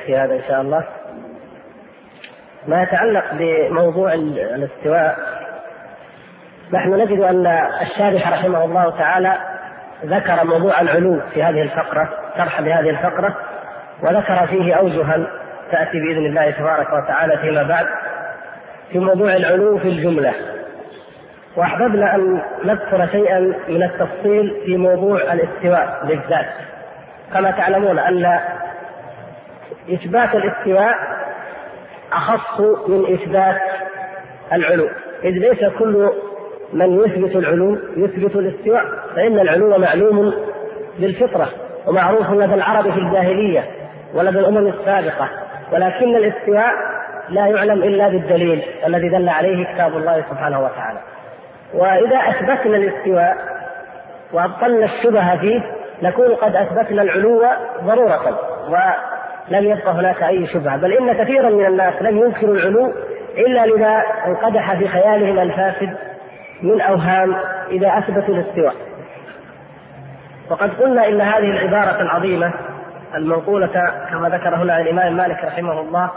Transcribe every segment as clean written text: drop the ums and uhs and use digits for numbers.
يكفي هذا إن شاء الله. ما يتعلق بموضوع الاستواء، نحن نجد أن الشارح رحمه الله تعالى ذكر موضوع العلو في هذه الفقرة، شرح لهذه الفقرة، وذكر فيه أوجها تأتي بإذن الله تبارك وتعالى فيما بعد في موضوع العلو في الجملة. وأحببنا أن نذكر شيئا من التفصيل في موضوع الاستواء بالذات. كما تعلمون أن إثبات الاستواء أخص من إثبات العلو، إذ ليس كل من يثبت العلو يثبت الاستواء، فإن العلو معلوم بالفطرة ومعروف لدى العرب في الجاهلية ولدى الأمم السابقة، ولكن الاستواء لا يعلم إلا بالدليل الذي دل عليه كتاب الله سبحانه وتعالى. وإذا أثبتنا الاستواء وأبطلنا الشبهة فيه نكون قد أثبتنا العلو ضرورة ولم يبقى هناك أي شبهة، بل إن كثيرا من الناس لم ينكروا العلو إلا لما انقدح في خيالهم الفاسد من أوهام إذا أثبتوا الاستواء. وقد قلنا إن هذه العبارة العظيمة المنقولة كما ذكر هنا الإمام مالك رحمه الله: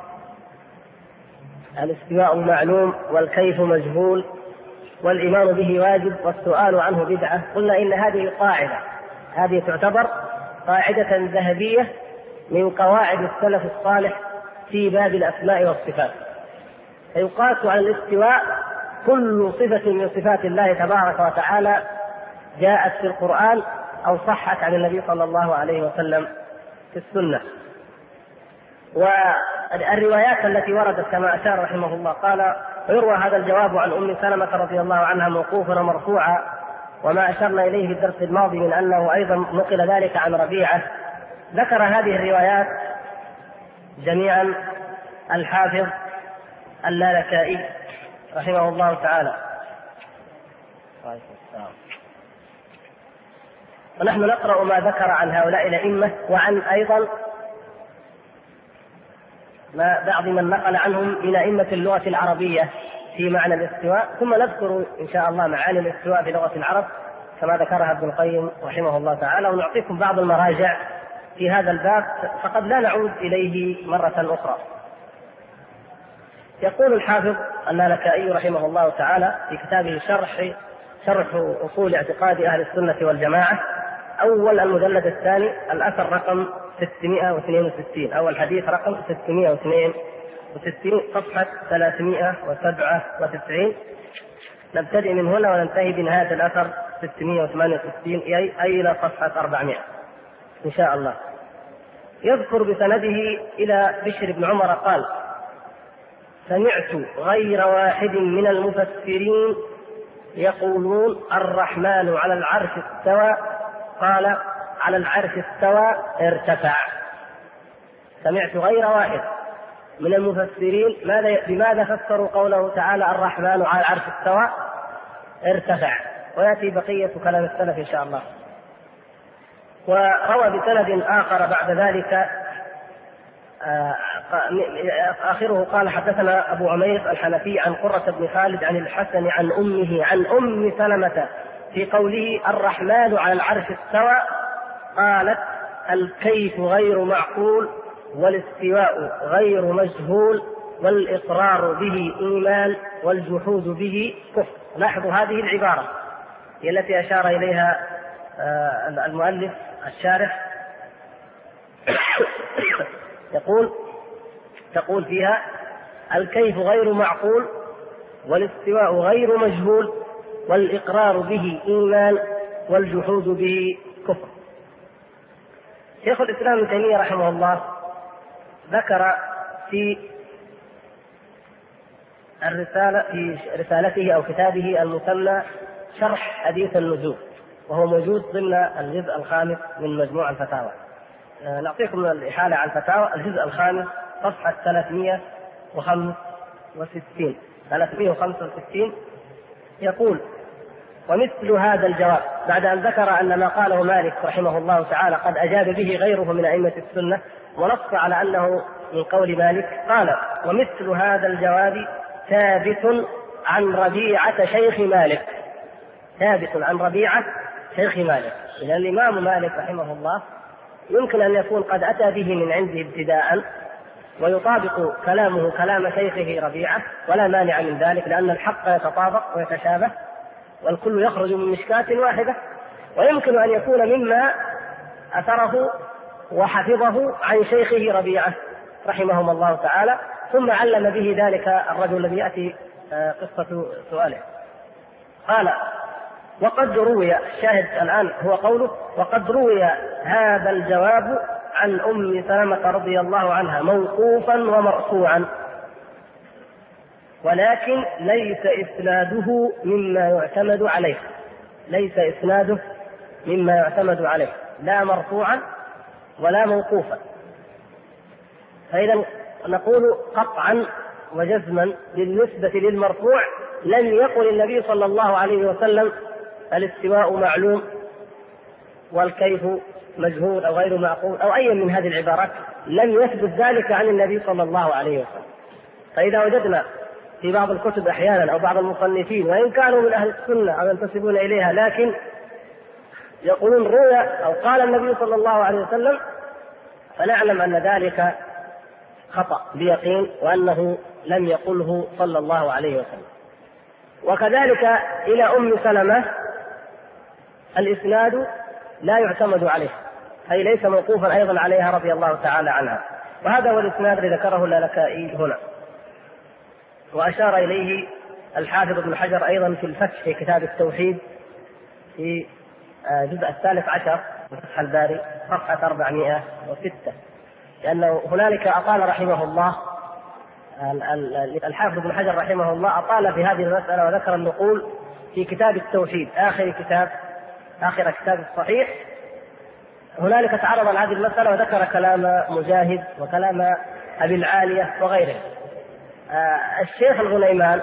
الاستواء معلوم والكيف مجهول والإيمان به واجب والسؤال عنه بدعة. قلنا إن هذه قاعدة، هذه تعتبر قاعدة ذهبية من قواعد السلف الصالح في باب الأسماء والصفات. فيقاس على الاستواء كل صفة من صفات الله تبارك وتعالى جاءت في القرآن أو صحت عن النبي صلى الله عليه وسلم في السنة. والروايات التي وردت كما أشار رحمه الله قال: ويروى هذا الجواب عن أم سلمة رضي الله عنها موقوفا ومرفوعا، وما أشرنا إليه في الدرس الماضي من أنه أيضا نقل ذلك عن ربيعة. ذكر هذه الروايات جميعا الحافظ اللالكائي رحمه الله تعالى. ونحن نقرأ ما ذكر عن هؤلاء الأئمة وعن أيضا بعض من نقل عنهم من أئمة اللغة العربية في معنى الاستواء، ثم نذكر إن شاء الله معاني الاستواء في لغة العرب كما ذكرها ابن القيم رحمه الله تعالى، ونعطيكم بعض المراجع في هذا الباب فقد لا نعود إليه مرة أخرى. يقول الحافظ اللالكائي رحمه الله تعالى في كتابه شرح أصول اعتقاد أهل السنة والجماعة، أول المجلد الثاني الأثر رقم 662، أول حديث رقم 662 صفحة 397. نبتدئ من هنا وننتهي بنهاية الأثر 668 أي إلى صفحة 400 إن شاء الله. يذكر بسنده إلى بشر بن عمر قال: سمعت غير واحد من المفسرين يقولون الرحمن على العرش استوى، قال على العرش استوى ارتفع. سمعت غير واحد من المفسرين بماذا فسروا قوله تعالى الرحمن على العرش استوى ارتفع، ويأتي بقية كلام السلف إن شاء الله. وروى بسند آخر بعد ذلك آخره قال: حدثنا أبو عمير الحنفي عن قرة بن خالد عن الحسن عن أمه عن أم سلمة في قوله الرحمن على العرش استوى، قالت: الكيف غير معقول والاستواء غير مجهول والإقرار به إيمان والجحود به كفر. لاحظوا هذه العبارة هي التي أشار إليها المؤلف الشارح. تقول فيها: الكيف غير معقول والاستواء غير مجهول والإقرار به إيمان والجحود به كفر. شيخ الإسلام ابن تيمية رحمه الله ذكر في رسالته أو كتابه المسمى شرح حديث النزول، وهو موجود ضمن الجزء الخامس من مجموع الفتاوى. نعطيكم الإحالة على الفتاوى الجزء الخامس صفحة 365. يقول: ومثل هذا الجواب، بعد أن ذكر أن ما قاله مالك رحمه الله تعالى قد أجاب به غيره من أئمة السنة ونص على أنه من قول مالك، قال: ومثل هذا الجواب ثابت عن ربيعة شيخ مالك. ثابت عن ربيعة شيخ مالك. إذن الإمام مالك رحمه الله يمكن أن يكون قد أتى به من عنده ابتداء ويطابق كلامه كلام شيخه ربيعة ولا مانع من ذلك، لأن الحق يتطابق ويتشابه والكل يخرج من مشكاة واحدة. ويمكن أن يكون مما أثره وحفظه عن شيخه ربيعة رحمهم الله تعالى، ثم علم به ذلك الرجل الذي يأتي قصة سؤاله. قال: وقد روي، الشاهد الآن هو قوله: وقد روي هذا الجواب عن أم سلمة رضي الله عنها موقوفا ومرفوعا، ولكن ليس إسناده مما يعتمد عليه. ليس إسناده مما يعتمد عليه، لا مرفوعا ولا موقوفا. فإذا نقول قطعا وجزما بالنسبة للمرفوع: لم يقل النبي صلى الله عليه وسلم الاستواء معلوم والكيف مجهول أو غير معقول أو أي من هذه العبارات، لم يثبت ذلك عن النبي صلى الله عليه وسلم. فإذا وجدنا في بعض الكتب أحيانا أو بعض المصنفين، وإن كانوا من أهل السنة أو ينتسبون إليها، لكن يقولون روى أو قال النبي صلى الله عليه وسلم، فنعلم أن ذلك خطأ بيقين، وأنه لم يقله صلى الله عليه وسلم. وكذلك إلى أم سلمة الإسناد لا يعتمد عليه، أي ليس موقوفا أيضا عليها رضي الله تعالى عنها. وهذا هو الإسناد الذي ذكره اللالكائي هنا، وأشار إليه الحافظ ابن حجر أيضا في الفتح في كتاب التوحيد في جزء 13 من فتح الباري صفحة 406، لأنه هنالك أطال رحمه الله الحافظ ابن حجر رحمه الله أطال في هذه المسألة وذكر النقول في كتاب التوحيد آخر كتاب الصحيح. هنالك تعرض على هذه المسألة وذكر كلام مجاهد وكلام أبي العالية وغيره. الشيخ الغنيمان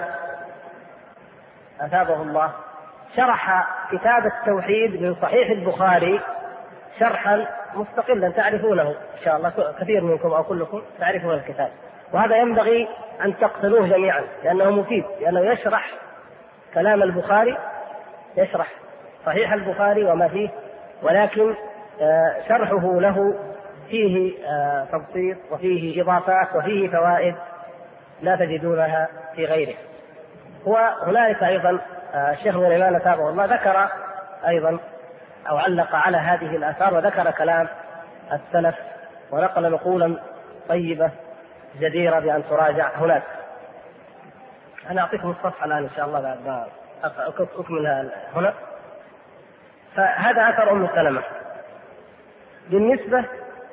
أثابه الله شرح كتاب التوحيد من صحيح البخاري شرحا مستقلا تعرفونه إن شاء الله، كثير منكم أو كلكم تعرفون الكتاب، وهذا ينبغي أن تقتنوه جميعا لأنه مفيد، لأنه يشرح كلام البخاري، يشرح صحيح البخاري وما فيه، ولكن شرحه له فيه تبسيط وفيه إضافات وفيه فوائد لا تجدونها في غيره. وهنالك أيضا الشيخ غنيمان أثابه الله ذكر أيضا أو علق على هذه الآثار وذكر كلام السلف ونقل نقولا طيبة جديرة بأن تراجع هناك. أنا أعطيكم الصفحة الآن إن شاء الله بعد ما أكملها هنا. فهذا أثر أم سلمة. بالنسبة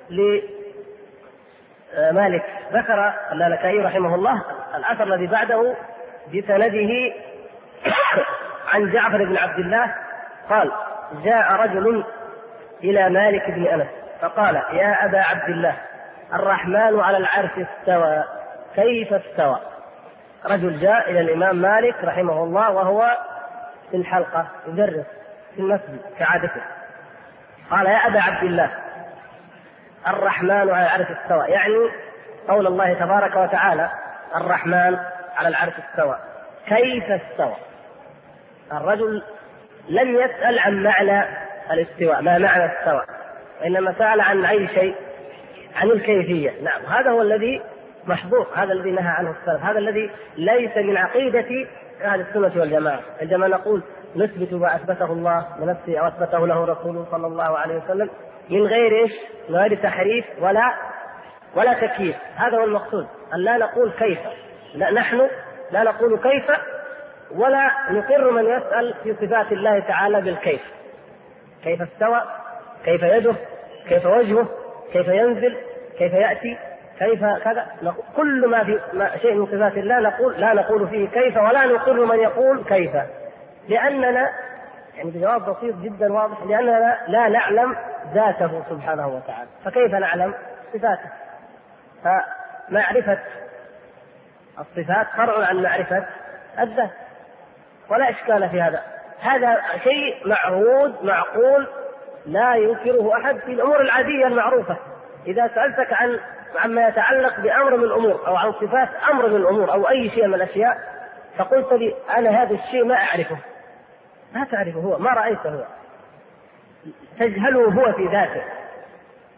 لمالك ذكر اللالكائي رحمه الله الأثر الذي بعده بسنده عن جعفر بن عبد الله قال: جاء رجل إلى مالك بن أنس فقال: يا أبا عبد الله، الرحمن على العرش استوى، كيف استوى؟ رجل جاء إلى الإمام مالك رحمه الله وهو في الحلقة يدرس في المسجد كعادته، قال: يا أبا عبد الله، الرحمن على العرش استوى، يعني قول الله تبارك وتعالى الرحمن على العرش استوى، كيف استوى؟ الرجل لم يسأل عن معنى الاستواء، ما معنى استوى، وإنما سأل عن أي شيء، عن الكيفية. نعم، هذا هو الذي محظور، هذا الذي نهى عنه السلف، هذا الذي ليس من عقيدة أهل السنة والجماعة. عندما نقول نثبت ما أثبته الله لنفسه أو أثبته له رسوله صلى الله عليه وسلم من غير إيش؟ من غير تحريف ولا تكييف. هذا هو المقصود، أن لا نقول كيف، لا، نحن لا نقول كيف ولا نقر من يسأل في صفات الله تعالى بالكيف. كيف استوى، كيف يده، كيف وجهه، كيف ينزل، كيف يأتي، كيف كذا، كل ما في شيء من صفات الله لا نقول فيه كيف، ولا نقر من يقول كيف، لأننا يعني بجواب بسيط جدا واضح، لأننا لا نعلم ذاته سبحانه وتعالى، فكيف نعلم صفاته؟ فمعرفة الصفات فرع عن معرفة الذات، ولا إشكال في هذا. هذا شيء معهود معقول لا ينكره أحد في الأمور العادية المعروفة. إذا سألتك عما يتعلق بأمر من الأمور أو عن صفات أمر من الأمور أو أي شيء من الأشياء، فقلت لي أنا هذا الشيء ما أعرفه، ما تعرفه، هو ما رأيته، هو تجهله هو في ذاته،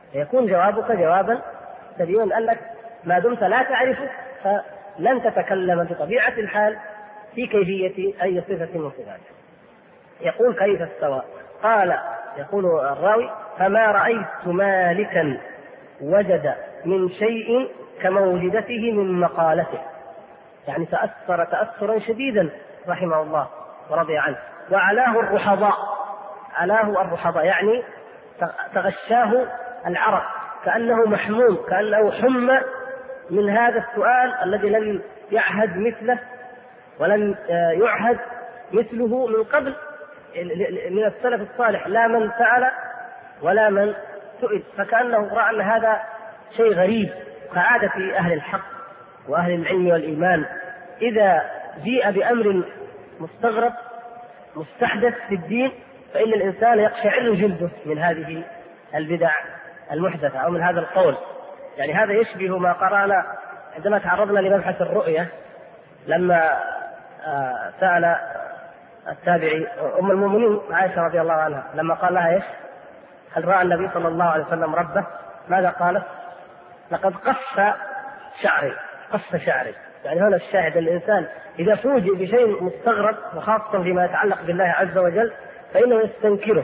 يكون جوابك جوابا سليما، أنك ما دمت لا تعرفه فلن تتكلم بطبيعة الحال في كيفية أي صفة من صفاته. يقول كيف استوى؟ قال، يقول الراوي: فما رأيت مالكا وجد من شيء كموجدته من مقالته، يعني تأثر تأثرا شديدا رحمه الله ورضي عنه. وعلاه الرحضاء، علاه الرحضاء يعني تغشاه العرق، كأنه محموم، كأنه حمى من هذا السؤال الذي لم يعهد مثله ولم يعهد مثله من قبل من السلف الصالح، لا من سأل ولا من سئل، فكأنه رأى أن هذا شيء غريب كعادة أهل الحق وأهل العلم والإيمان. إذا جيء بأمر مستغرب مستحدث في الدين فإن الإنسان يقشعر جلده من هذه البدع المحدثة أو من هذا القول. يعني هذا يشبه ما قرأنا عندما تعرضنا لمبحث الرؤية، لما سأل التابعي أم المؤمنين عائشة رضي الله عنها لما قال لها إيش؟ هل رأى النبي صلى الله عليه وسلم ربه؟ ماذا قالت؟ لقد قص شعري، قص شعري. يعني هنا الشاهد، الإنسان إذا فوجئ بشيء مستغرب وخاصة فيما يتعلق بالله عز وجل فإنه يستنكره.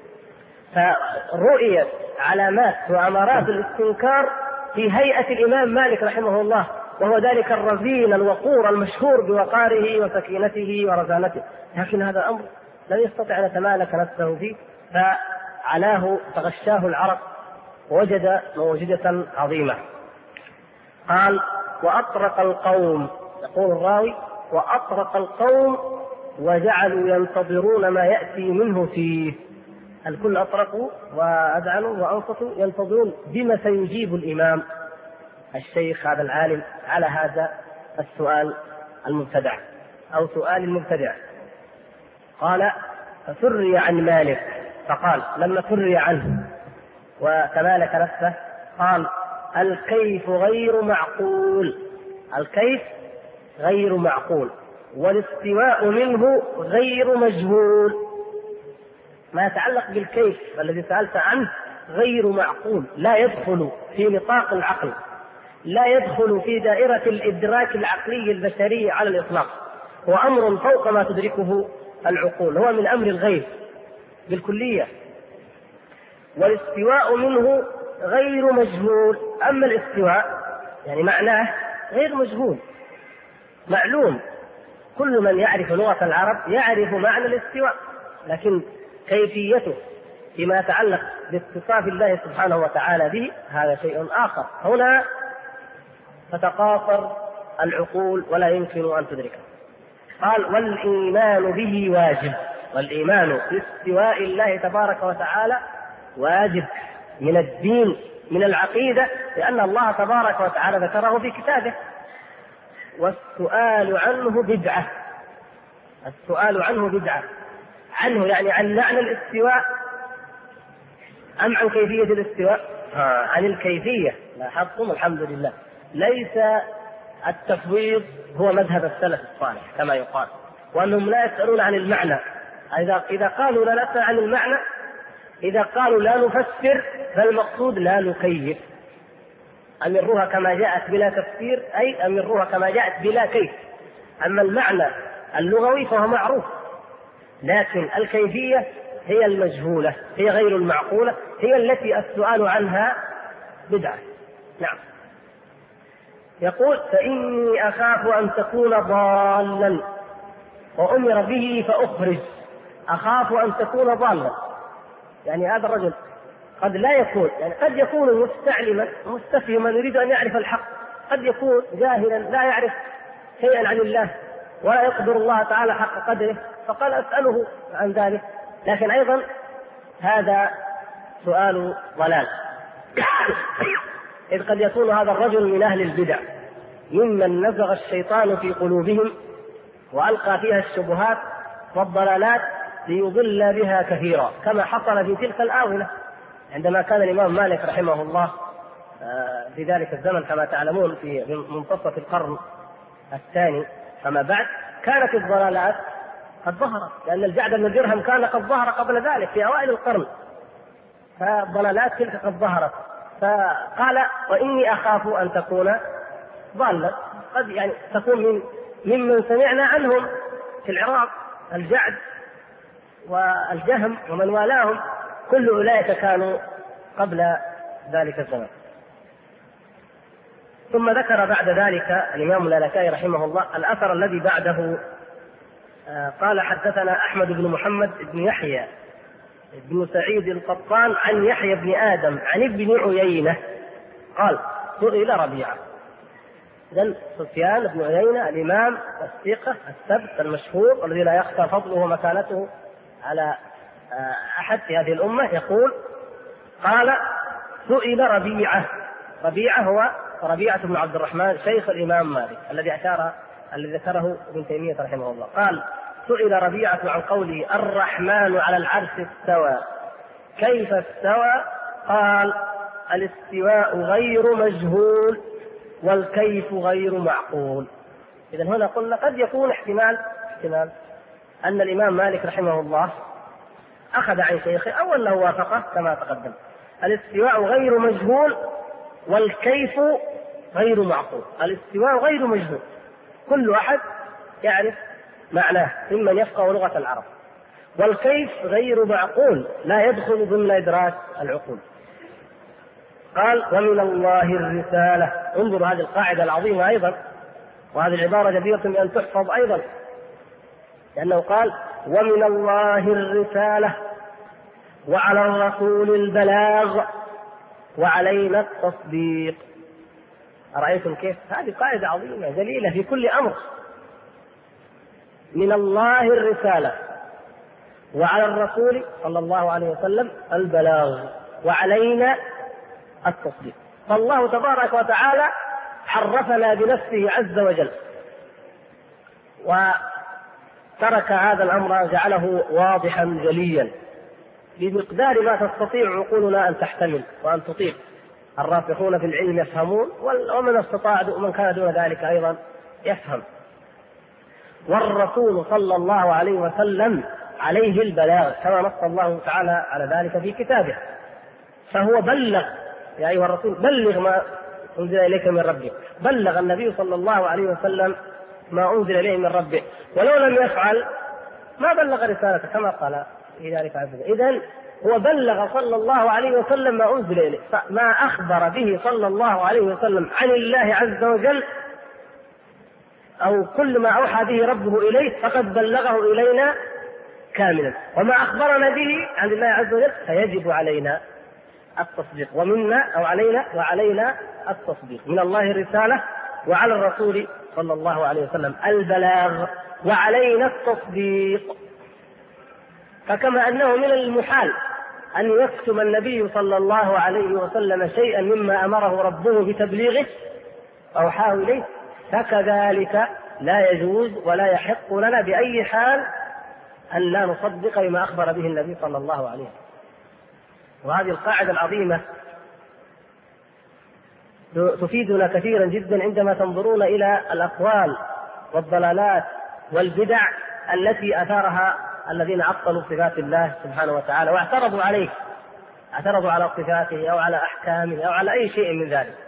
فرؤية علامات وأمارات الاستنكار في هيئة الإمام مالك رحمه الله، وهو ذلك الرزين الوقور المشهور بوقاره وسكينته ورزانته، لكن هذا أمر لم يستطع أن يتمالك نفسه فيه، فعلاه تغشاه العرق ووجد موجدة عظيمة. قال: وأطرق القوم، يقول الراوي: وأطرق القوم وجعلوا ينتظرون ما يأتي منه فيه. الكل أطرقوا وأذعنوا وأنصتوا ينتظرون بما سيجيب الإمام الشيخ هذا العالم على هذا السؤال المبتدع أو سؤال المبتدع. قال: فسري عن مالك، فقال لما سري عنه وتمالك نفسه قال: الكيف غير معقول، الكيف غير معقول، والاستواء منه غير مجهول. ما يتعلق بالكيف الذي سألت عنه غير معقول، لا يدخل في نطاق العقل، لا يدخل في دائرة الإدراك العقلي البشري على الإطلاق، هو أمر فوق ما تدركه العقول، هو من أمر الغيب بالكلية. والاستواء منه غير مجهول، أما الاستواء يعني معناه غير مجهول، معلوم، كل من يعرف لغة العرب يعرف معنى الاستواء، لكن كيفيته فيما يتعلق باتصاف الله سبحانه وتعالى به هذا شيء آخر. هنا تتقاصر العقول ولا يمكن أن تدركه. قال: والإيمان به واجب، والإيمان باستواء الله تبارك وتعالى واجب من الدين من العقيدة، لأن الله تبارك وتعالى ذكره في كتابه. والسؤال عنه بدعة، السؤال عنه بدعة، عنه يعني عن معنى الاستواء أم عن كيفية الاستواء؟ عن الكيفية. لاحظتم الحمد لله، ليس التفويض هو مذهب السلف الصالح كما يقال، وأنهم لا يسألون عن المعنى. إذا قالوا لا نسأل عن المعنى، إذا قالوا لا نفسر فالمقصود لا نكيف، أمروها كما جاءت بلا تفسير، أي أمروها كما جاءت بلا كيف. أما المعنى اللغوي فهو معروف، لكن الكيفية هي المجهولة، هي غير المعقولة، هي التي السؤال عنها بدعة. نعم. يقول: فإني أخاف أن تكون ضالا وأمر به فأخرج. أخاف أن تكون ضالا، يعني هذا الرجل قد لا يكون، يعني قد يكون مستعلما مستفهما يريد أن يعرف الحق، قد يكون جاهلا لا يعرف شيئا عن الله ولا يقدر الله تعالى حق قدره، فقال أسأله عن ذلك، لكن أيضا هذا سؤال ضلال إذ قد يكون هذا الرجل من أهل البدع ممن نزغ الشيطان في قلوبهم وألقى فيها الشبهات والضلالات ليضل بها كثيرا، كما حصل في تلك الآونة عندما كان الإمام مالك رحمه الله في ذلك الزمن كما تعلمون في منتصف القرن الثاني فما بعد، كانت الضلالات قد ظهرت، لأن الجعد بن درهم كان قد ظهر قبل ذلك في أوائل القرن، فالضلالات تلك قد ظهرت، فقال وإني أخاف أن تكون ضالا، قد يعني تكون ممن سمعنا عنهم في العراق، الجعد والجهم ومن والاهم، كل أولئك كانوا قبل ذلك الزمان. ثم ذكر بعد ذلك الإمام اللالكائي رحمه الله الأثر الذي بعده، قال حدثنا أحمد بن محمد بن يحيى بن سعيد القطان عن يحيى بن آدم عن ابن عيينة قال سئل ربيعة. إذن سفيان بن عيينة الإمام الثقة الثبت المشهور الذي لا يخفى فضله ومكانته على أحد في هذه الأمة يقول قال سئل ربيعة. ربيعة هو ربيعة بن عبد الرحمن شيخ الإمام مالك الذي ذكره ابن تيمية رحمه الله. قال سئل ربيعة عن قوله الرحمن على العرش استوى كيف استوى؟ قال الاستواء غير مجهول والكيف غير معقول. إذن هنا قلنا قد يكون احتمال أن الإمام مالك رحمه الله أخذ عن شيخه أو أنه وافقه كما تقدم. الاستواء غير مجهول والكيف غير معقول. الاستواء غير مجهول، كل أحد يعرف معناه ممن يفقه لغة العرب، والكيف غير معقول لا يدخل ضمن إدراك العقول. قال ومن الله الرسالة. انظر هذه القاعدة العظيمة أيضا، وهذه العبارة جديرة بأن تحفظ أيضا، لأنه قال ومن الله الرسالة وعلى الرسول البلاغ وعلينا التصديق. أرأيتم كيف؟ هذه قاعدة عظيمة جليلة في كل أمر. من الله الرسالة وعلى الرسول صلى الله عليه وسلم البلاغ وعلينا التصديق. فالله تبارك وتعالى عرفنا بنفسه عز وجل وترك هذا الأمر جعله واضحا جليا بمقدار ما تستطيع عقولنا أن تحتمل وأن تطيق. الراسخون في العلم يفهمون ومن استطاع ومن كان دون ذلك أيضا يفهم. والرسول صلى الله عليه وسلم عليه البلاغ كما نص الله تعالى على ذلك في كتابه، فهو بلغ. يا أيها الرسول بلغ ما أنزل إليك من ربك. بلغ النبي صلى الله عليه وسلم ما أنزل إليه من ربه، ولو لم يفعل ما بلغ رسالته كما قال في ذلك عز وجل. إذن هو بلغ صلى الله عليه وسلم ما أنزل إليه، فما أخبر به صلى الله عليه وسلم عن الله عز وجل أو كل ما أوحى به ربه إليه فقد بلغه إلينا كاملا، وما أخبرنا به عن الله عز وجل فيجب علينا التصديق. ومنا أو علينا وعلينا التصديق. من الله الرسالة وعلى الرسول صلى الله عليه وسلم البلاغ وعلينا التصديق. فكما أنه من المحال أن يكتم النبي صلى الله عليه وسلم شيئا مما أمره ربه بتبليغه أوحاه إليه، فكذلك لا يجوز ولا يحق لنا بأي حال أن لا نصدق بما أخبر به النبي صلى الله عليه وسلم. وهذه القاعدة العظيمة تفيدنا كثيرا جدا عندما تنظرون إلى الأقوال والضلالات والبدع التي أثارها الذين عطلوا صفات الله سبحانه وتعالى واعترضوا عليه، اعترضوا على صفاته أو على أحكامه أو على أي شيء من ذلك.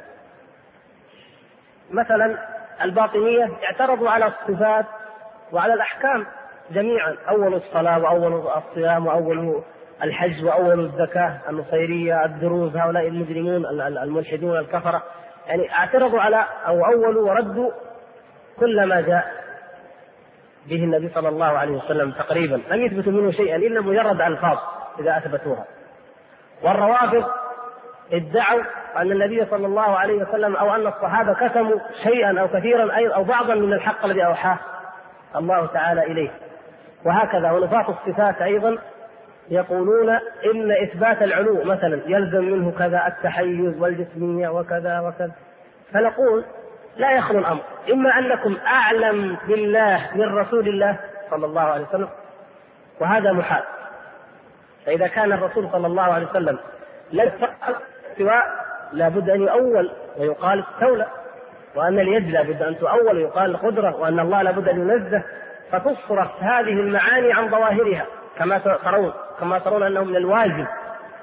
مثلا الباطنية اعترضوا على الصفات وعلى الأحكام جميعا، أول الصلاة وأول الصيام وأول الحج وأول الزكاة، النصيرية، الدروز، هؤلاء المجرمون الملحدون الكفرة، يعني اعترضوا على أو أولوا وردوا كل ما جاء به النبي صلى الله عليه وسلم تقريبا، لم يثبتوا منه شيئا إلا مجرد ألفاظ إذا أثبتوها. والروافض ادعوا أن النبي صلى الله عليه وسلم أو أن الصحابة كتموا شيئا أو كثيرا أو بعضا من الحق الذي أوحاه الله تعالى إليه. وهكذا. ونفاة الصفات أيضا يقولون إن إثبات العلو مثلا يلزم منه كذا التحيز والجسمية وكذا وكذا. فنقول لا يخلو الأمر، إما أنكم أعلم بالله من رسول الله صلى الله عليه وسلم، وهذا محال. فإذا كان الرسول صلى الله عليه وسلم لا يفعل سواء لابد أن يؤول ويقال استولى، وأن اليد لابد أن تؤول ويقال القدرة، وأن الله لابد أن ينزه، فتصرف هذه المعاني عن ظواهرها كما ترون أنه من الواجب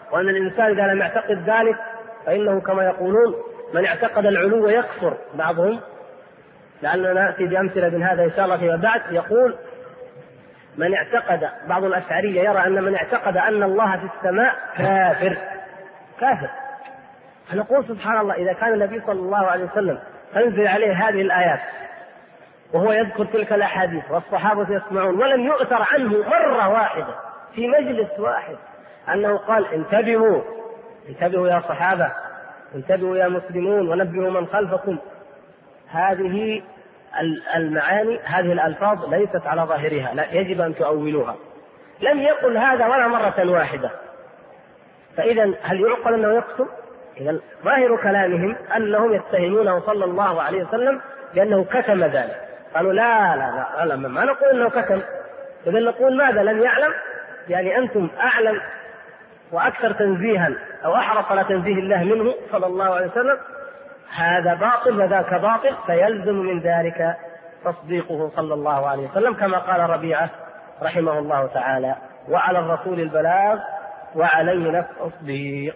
وأن الإنسان إذا لم يعتقد ذلك فإنه كما يقولون من اعتقد العلو يكفر بعضهم، لعلنا نأتي بأمثلة من هذا إن شاء الله فيما بعد. يقول من اعتقد، بعض الأشعرية يرى أن من اعتقد أن الله في السماء كافر. فنقول سبحان الله، إذا كان النبي صلى الله عليه وسلم تنزل عليه هذه الآيات وهو يذكر تلك الأحاديث والصحابة يسمعون، ولم يؤثر عنه مرة واحدة في مجلس واحد أنه قال انتبهوا يا صحابة، انتبهوا يا مسلمون، ونبهوا من خلفكم. هذه المعاني، هذه الألفاظ ليست على ظاهرها، لا يجب أن تؤولوها. لم يقل هذا ولا مرة واحدة، فإذا هل يعقل أنه يكتب؟ إذا ظاهر كلامهم أنهم يتهمونه صلى الله عليه وسلم بأنه كتم ذلك. قالوا لا ما نقول أنه كتم، إذا نقول ماذا؟ لم يعلم، يعني أنتم أعلم وأكثر تنزيها أو أحرص على تنزيه الله منه صلى الله عليه وسلم. هذا باطل وذاك باطل، فيلزم من ذلك تصديقه صلى الله عليه وسلم، كما قال ربيعة رحمه الله تعالى: وعلى الرسول البلاغ وعلينا التصديق.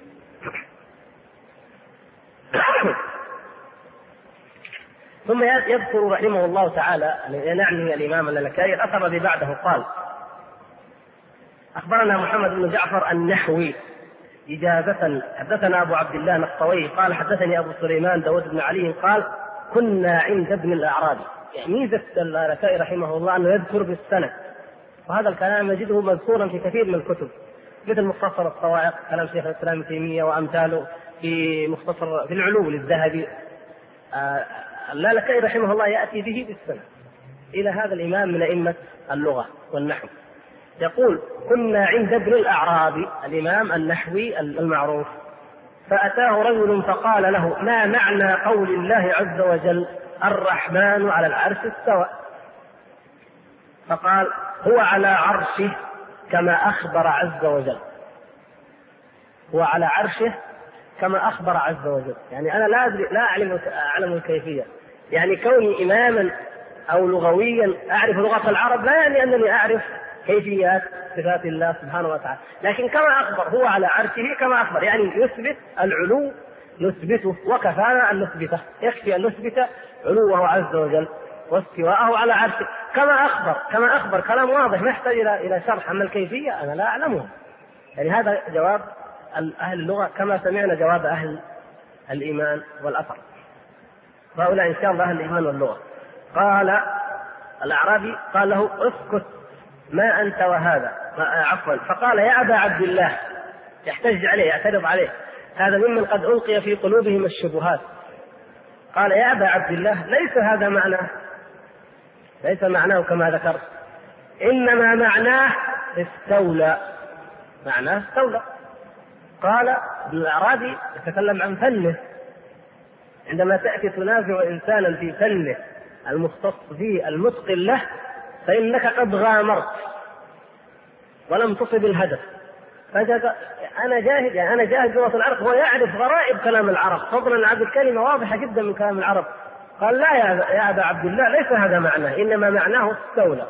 ثم يذكر رحمه الله تعالى، نعني الإمام اللالكائي الأثر الذي بعده، قال: أخبرنا محمد بن جعفر النحوي إجازة حدثنا أبو عبد الله النقطوي قال حدثني أبو سليمان داود بن علي قال: كنا عند ابن الأعرابي. يعني ميزة اللالكائي رحمه الله أنه يذكر بالسند، وهذا الكلام نجده مذكورا في كثير من الكتب، مثل مختصر الصواعق كلام شيخ الإسلام ابن تيمية وأمثاله، في مختصر في العلو للذهبي. اللالكائي رحمه الله يأتي به بالسند إلى هذا الإمام من أئمة اللغة والنحو. يقول: كنا عند ابن الأعرابي، الإمام النحوي المعروف، فأتاه رجل فقال له: ما معنى قول الله عز وجل الرحمن على العرش استوى؟ فقال: هو على عرشه كما أخبر عز وجل. هو على عرشه كما أخبر عز وجل. يعني أنا لا أعلم الكيفية، يعني كوني إماما أو لغويا أعرف لغة العرب لا يعني أنني أعرف كيفيات صفات الله سبحانه وتعالى، لكن كما أخبر هو على عرشه كما أخبر، يعني يثبت العلو نثبته، وكفانا أن نثبته، يكفي أن نثبت علوه عز وجل واستواءه على عرشه كما أخبر كلام واضح ما يحتاج إلى شرح. أما الكيفية أنا لا أعلمها. يعني هذا جواب أهل اللغة كما سمعنا جواب أهل الإيمان والأثر، هؤلاء إن شاء الله أهل الإيمان واللغة. قال الأعرابي قال له: اسكت ما أنت وهذا، عفوا، فقال: يا أبا عبد الله، يحتج عليه يعترض عليه، هذا ممن قد ألقي في قلوبهم الشبهات. قال: يا أبا عبد الله، ليس هذا معناه كما ذكرت، إنما معناه استولى. قال ابن الأعرابي يتكلم عن فنه، عندما تأتي تنازع إنسانا في فنه المختص فيه المتقن له فإنك قد غامرت ولم تصب الهدف. أنا جاهد لغة العرب، هو يعرف غرائب كلام العرب، فضلا عن هذه الكلمة واضحة جدا من كلام العرب. قال: لا يا أبا عبد الله، ليس هذا معناه، إنما معناه استولى.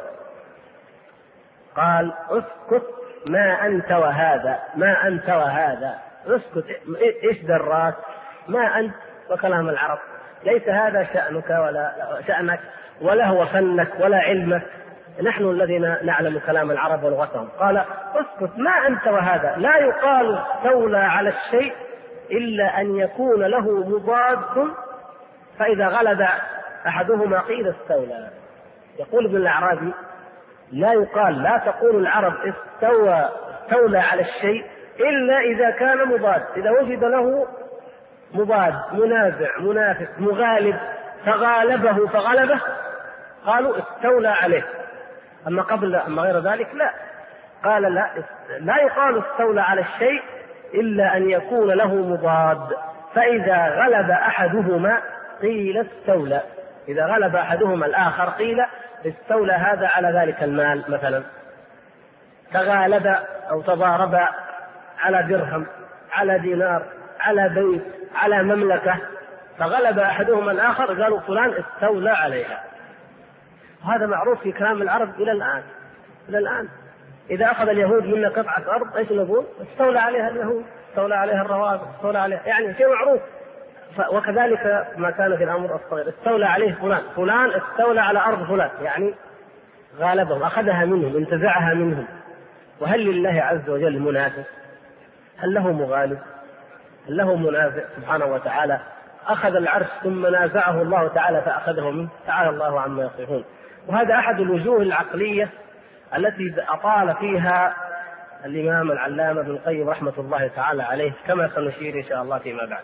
قال: اسكت ما أنت وهذا، اسكت، إيش دراك؟ ما أنت وكلام العرب، ليس هذا شأنك ولا شأنك ولا هو فنك ولا علمك، نحن الذين نعلم كلام العرب ولغتهم. قال: اسكت ما أنت وهذا، لا يقال استولى على الشيء إلا أن يكون له مضاد، فإذا غلب أحدهما قيل استولى. يقول ابن الأعرابي: لا تقول العرب استولى على الشيء إلا إذا كان مضاد، إذا وجد له مضاد منازع منافس مغالب فغالبه فغلبه قالوا استولى عليه. أما غير ذلك لا. قال: لا يقال استولى على الشيء إلا أن يكون له مضاد، فإذا غلب أحدهما قيل استولى. إذا غلب أحدهما الآخر قيل استولى هذا على ذلك المال، مثلا تغالب أو تضارب على درهم، على دينار، على بيت، على مملكة، فغلب أحدهما الآخر قالوا فلان استولى عليها. هذا معروف في كلام العرب إلى الآن. إذا أخذ اليهود منا قطعة أرض إيش نقول؟ استولى عليها اليهود، استولى عليها الروافض، استولى عليها، يعني شيء معروف. وكذلك ما كان في الأمر الصغير، استولى عليه فلان، فلان استولى على أرض فلان، يعني غالبهم، أخذها منهم، انتزعها منهم. وهل لله عز وجل منافس؟ هل له مغالب؟ هل له منافع سبحانه وتعالى؟ أخذ العرش ثم نازعه الله تعالى فأخذه منه، تعالى الله عما يصفون. وهذا أحد الوجوه العقلية التي أطال فيها الإمام العلامة ابن القيم رحمة الله تعالى عليه، كما سنشير إن شاء الله فيما بعد.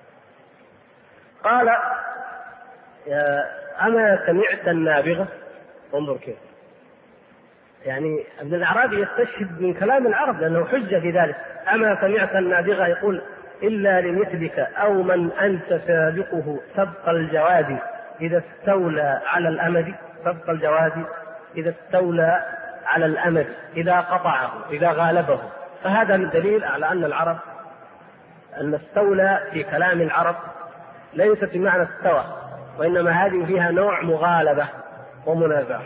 قال: أما سمعت النابغة؟ انظر كيف، يعني ابن الأعرابي يستشهد من كلام العرب لأنه حجة في ذلك. أما سمعت النابغة يقول: إلا لمثلك أو من أنت سابقه سبق الجواد إذا استولى على الأمد، سبق الجواد إذا استولى على الأمد، إذا قطعه، إذا غالبه. فهذا الدليل على أن العرب، أن استولى في كلام العرب ليست بمعنى استوى، وإنما هذه فيها نوع مغالبة ومنازعة.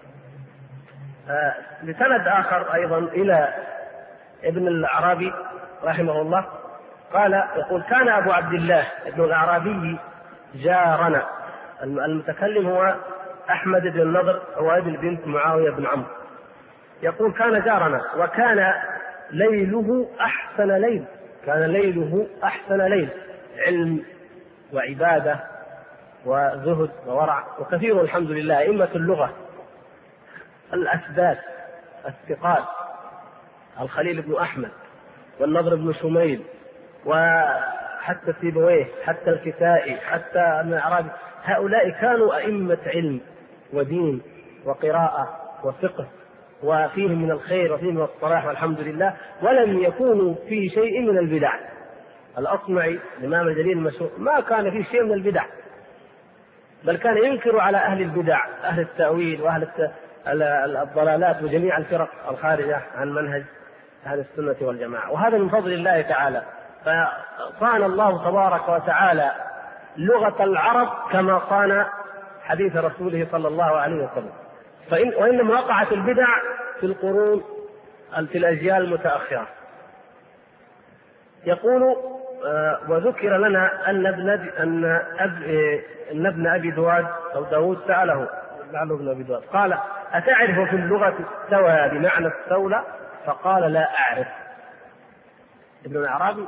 لسند آخر أيضا إلى ابن الأعرابي رحمه الله قال: يقول: كان أبو عبد الله ابن الأعرابي جارنا. المتكلم هو أحمد بن النضر وابن بنت معاوية بن عمرو. يقول: كان جارنا وكان ليله أحسن ليل، كان ليله أحسن ليل، علم وعبادة وزهد وورع، وكثير الحمد لله أئمة اللغة الأسبات الثقات، الخليل بن أحمد والنضر بن شميل وحتى سيبويه حتى الكسائي حتى ابن الأعرابي، هؤلاء كانوا أئمة علم ودين وقراءة وفقه، وفيهم من الخير وفيهم من الصلاح والحمد لله، ولم يكونوا في شيء من البدع. الأصمعي الإمام الجليل المشهور ما كان فيه شيء من البدع، بل كان ينكر على أهل البدع، أهل التأويل وأهل الضلالات وجميع الفرق الخارجة عن منهج أهل السنة والجماعة. وهذا من فضل الله تعالى. فصان الله تبارك وتعالى لغة العرب كما صان حديث رسوله صلى الله عليه وسلم. وإنما وقعت البدع في القرون، في الأجيال المتأخرة. يقول: وذكر لنا أن ابن أبي دواد أو داود سأله، لعله ابن أبي دواد، قال: أتعرف في اللغة استوى بمعنى استولى؟ فقال: لا أعرف. ابن الأعرابي: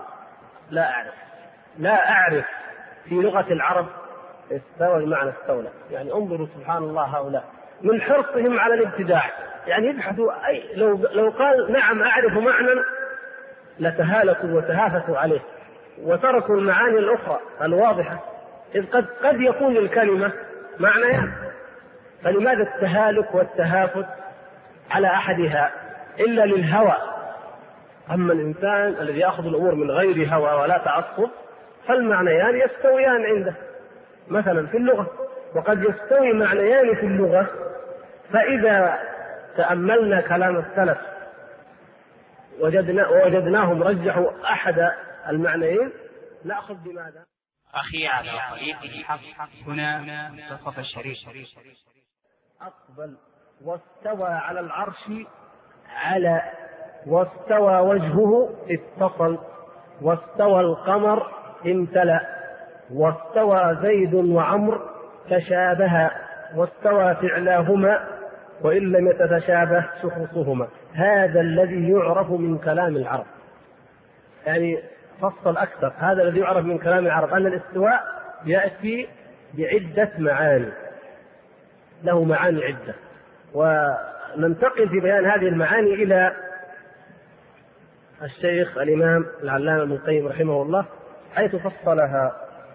لا أعرف في لغة العرب استوى بمعنى استولى. يعني انظروا سبحان الله، هؤلاء من حرصهم على الابتداع، يعني يبحثوا لو قال نعم أعرف معنى لتهالكوا وتهافتوا عليه وتركوا المعاني الأخرى الواضحة، إذ قد يكون الكلمة معنيان، فلماذا التهالك والتهافت على أحدها إلا للهوى؟ أما الإنسان الذي يأخذ الأمور من غير هوى ولا تعصب فالمعنيان يستويان عنده. مثلا في اللغة، وقد يستوي معنيان في اللغة، فإذا تأملنا كلام السلف وجدناهم رجحوا أحد المعنيين، نأخذ بماذا؟ أخي على طريق الحق هنا منتصف الشريف. أقبل واستوى على العرش، على واستوى وجهه اتصل، واستوى القمر امتلأ، واستوى زيد وعمر تشابها، واستوى فعلاهما وإن لم يتشابه شخصهما. هذا الذي يعرف من كلام العرب. يعني فصل أكثر، هذا الذي يعرف من كلام العرب أن الاستواء يأتي بعدة معاني، له معاني عدة، وننتقل في بيان هذه المعاني إلى الشيخ الإمام العلامة ابن القيم رحمه الله، حيث فصلها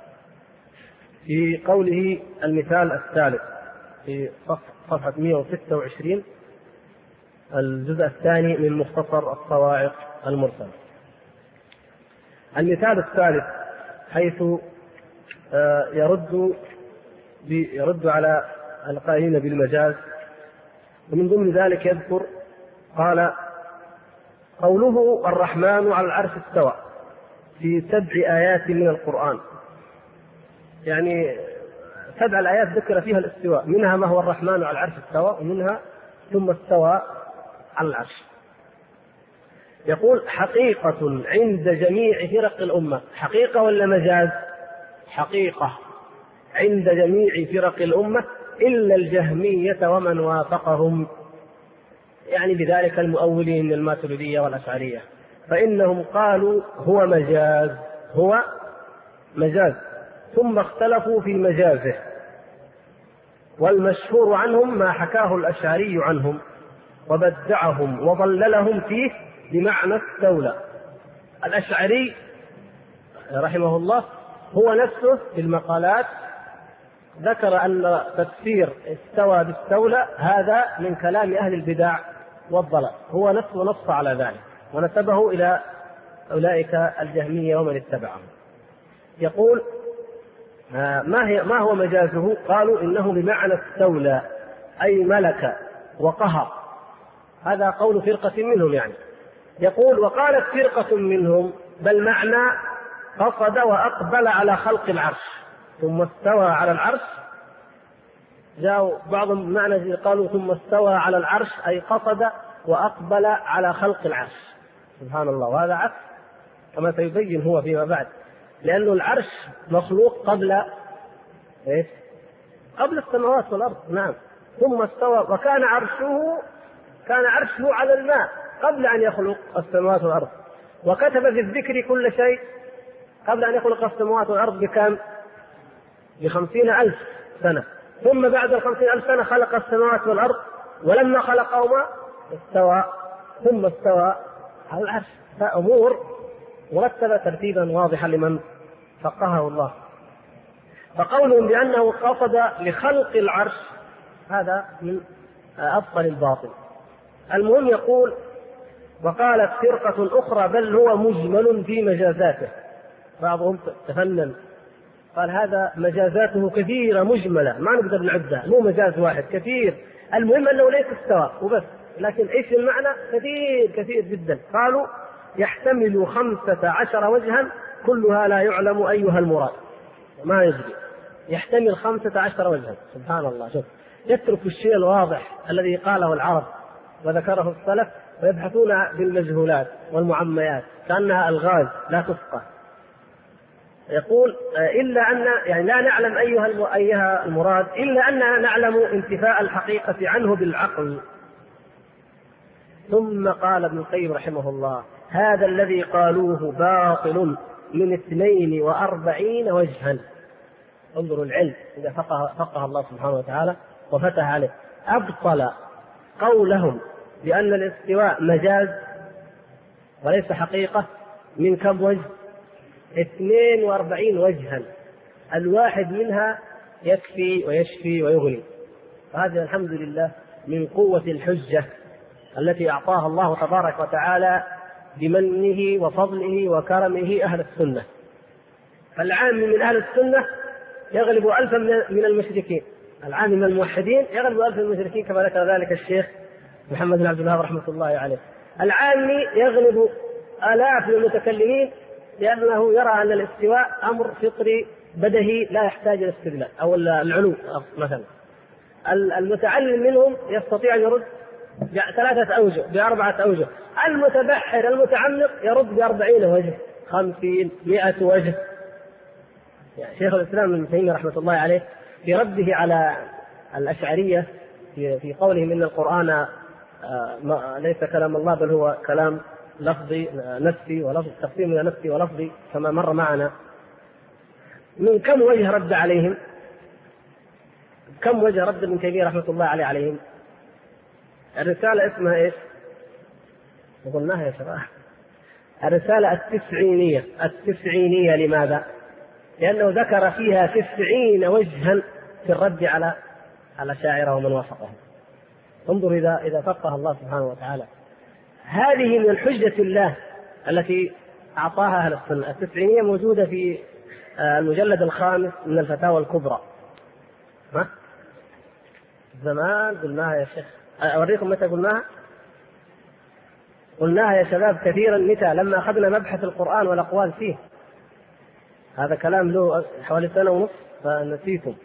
في قوله المثال الثالث في صفحة 126 الجزء الثاني من مختصر الصواعق المرسلة. المثال الثالث حيث يرد على القائلين بالمجاز، ومن ضمن ذلك يذكر قال: قوله الرحمن على العرش استوى في 7 آيات من القرآن، يعني 7 الآيات ذكر فيها الاستواء، منها ما هو الرحمن على العرش استوى، ومنها ثم استوى على العرش. يقول حقيقة عند جميع فرق الأمة. حقيقة ولا مجاز؟ حقيقة عند جميع فرق الأمة إلا الجهمية ومن وافقهم، يعني بذلك المؤولين من الماتريدية والأشعرية، فإنهم قالوا هو مجاز، هو مجاز، ثم اختلفوا في مجازه. والمشهور عنهم ما حكاه الأشعري عنهم وبدعهم وضللهم فيه بمعنى استولى. الأشعري رحمه الله هو نفسه في المقالات ذكر أن تفسير استوى باستولى هذا من كلام أهل البدع والضلال، هو نفسه نص على ذلك ونسبه إلى أولئك الجهمية ومن اتبعهم. يقول ما هو مجازه؟ قالوا إنه بمعنى استولى أي ملك وقهر، هذا قول فرقة منهم يعني. يقول وقالت فرقة منهم بل معنى قصد وأقبل على خلق العرش ثم استوى على العرش. جاءوا بعضهم معنى قالوا ثم استوى على العرش أي قصد وأقبل على خلق العرش، سبحان الله، وهذا عكس كما سيبين هو فيما بعد، لأن العرش مخلوق قبل إيش؟ قبل السماوات والأرض. نعم، ثم استوى وكان عرشه على الماء قبل أن يخلق السماوات والأرض، وكتب في الذكر كل شيء قبل أن يخلق السماوات والأرض بكم؟ ب50,000 سنة، ثم بعد 50,000 سنة خلق السماوات والأرض، ولما خلقهما استوى ثم استوى على العرش. فأمور مرتبة ترتيبا واضحا لمن فقهه الله. فقولهم بأنه قصد لخلق العرش هذا من أبطل الباطل. المهم يقول وقالت فرقة أخرى بل هو مجمل في مجازاته. بعضهم تفنن قال هذا مجازاته كثيرة مجملة ما نقدر نعدها، مو مجاز واحد كثير، المهم أنه ليس استوى وبس، لكن إيش المعنى؟ كثير جدا. قالوا يحتمل 15 وجها كلها لا يعلم أيها المراد، ما يدري، يحتمل 15 وجها. سبحان الله، شوف يترك الشيء الواضح الذي قاله العرب وذكره السلف ويبحثون بالمجهولات والمعميات كأنها ألغاز لا تفقه. يقول إلا أن يعني لا نعلم أيها المراد إلا أننا نعلم انتفاء الحقيقة عنه بالعقل. ثم قال ابن القيم رحمه الله هذا الذي قالوه باطل من 42 وجها. انظروا العلم إذا فقه الله سبحانه وتعالى وفتح عليه. أبطل قولهم بأن الاستواء مجاز وليس حقيقة من كم وجه؟ 42 وجها، الواحد منها يكفي ويشفي ويغني. وهذا الحمد لله من قوة الحجة التي أعطاها الله تبارك وتعالى بمنه وفضله وكرمه أهل السنة. فالعام من أهل السنة يغلب 1000 من المشركين، العام من الموحدين يغلب 1000 من المشركين كما ذكر ذلك الشيخ محمد بن عبد الوهاب رحمة الله عليه. العامي يغلب 1000 من المتكلمين لأنه يرى أن الاستواء أمر فطري بدهي لا يحتاج إلى استدلال، أو العلو مثلا. المتعلم منهم يستطيع أن يرد ب3 أوجه ب4 أوجه، المتبحر المتعمق يرد ب40 وجه 50 100 وجه. يعني شيخ الإسلام ابن تيمية رحمة الله عليه في رده على الأشعرية في قولهم إن القرآن ليس كلام الله بل هو كلام لفظي نفسي ولفظ تقسيم إلى نفسي ولفظي كما مر معنا، من كم وجه رد عليهم؟ كم وجه رد ابن تيمية رحمة الله عليهم؟ الرسالة اسمها ايش؟ قلناها يا شباب، الرسالة التسعينية. لماذا؟ لأنه ذكر فيها 90 وجها في الرد على الأشاعرة ومن وافقهم. انظر إذا فقه الله سبحانه وتعالى. هذه من حجة الله التي أعطاها أهل السنة. التسعينية موجودة في المجلد 5 من الفتاوى الكبرى. زمان قلناها يا شيخ، أوريكم متى قلناها يا شباب كثيرا. متى؟ لما أخذنا مبحث القرآن والأقوال فيه. هذا كلام له حوالي 1.5 سنة فنسيتم.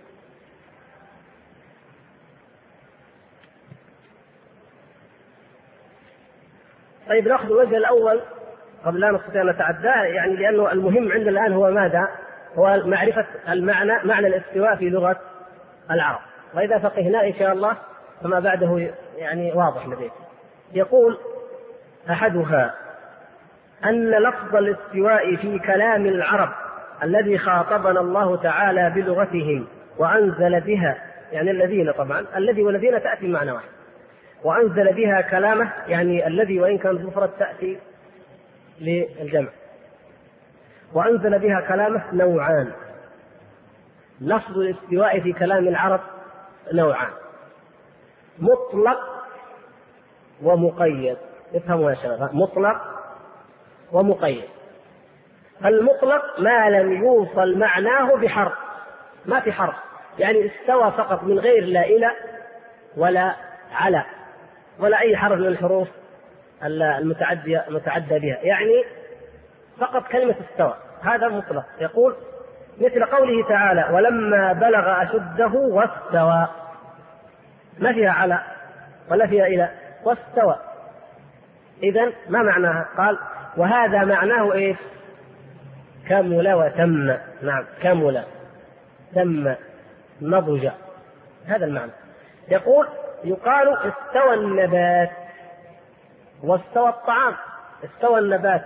طيب نأخذ الوجه الأول قبل لا نستطيع أن نتعداه، يعني لأنه المهم عندنا الآن هو ماذا؟ هو معرفة المعنى، معنى الاستواء في لغة العرب، وإذا فقهناه إن شاء الله فما بعده يعني واضح لديكم. يقول أحدها أن لفظ الاستواء في كلام العرب الذي خاطبنا الله تعالى بلغتهم وأنزل بها، يعني الذين طبعا الذي والذين تأتي معنى واحد، وأنزل بها كلامه، يعني الذي وإن كان مفرد تأتي للجمع، وأنزل بها كلامه نوعان. لفظ الاستواء في كلام العرب نوعان، مطلق ومقيد. افهموا يا شباب، مطلق ومقيد. المطلق ما لم يوصل معناه بحرف، ما في حرف، يعني استوى فقط من غير لا إلى ولا على ولا أي حرف من الحروف المتعدى بها، يعني فقط كلمة استوى، هذا مطلق. يقول مثل قوله تعالى ولما بلغ أشده واستوى، ما فيها على ولا فيها إلى، واستوى. إذن ما معناها؟ قال وهذا معناه إيه؟ كمل وتم. نعم، كمل تم نضج، هذا المعنى. يقول يقال استوى النبات واستوى الطعام. استوى النبات،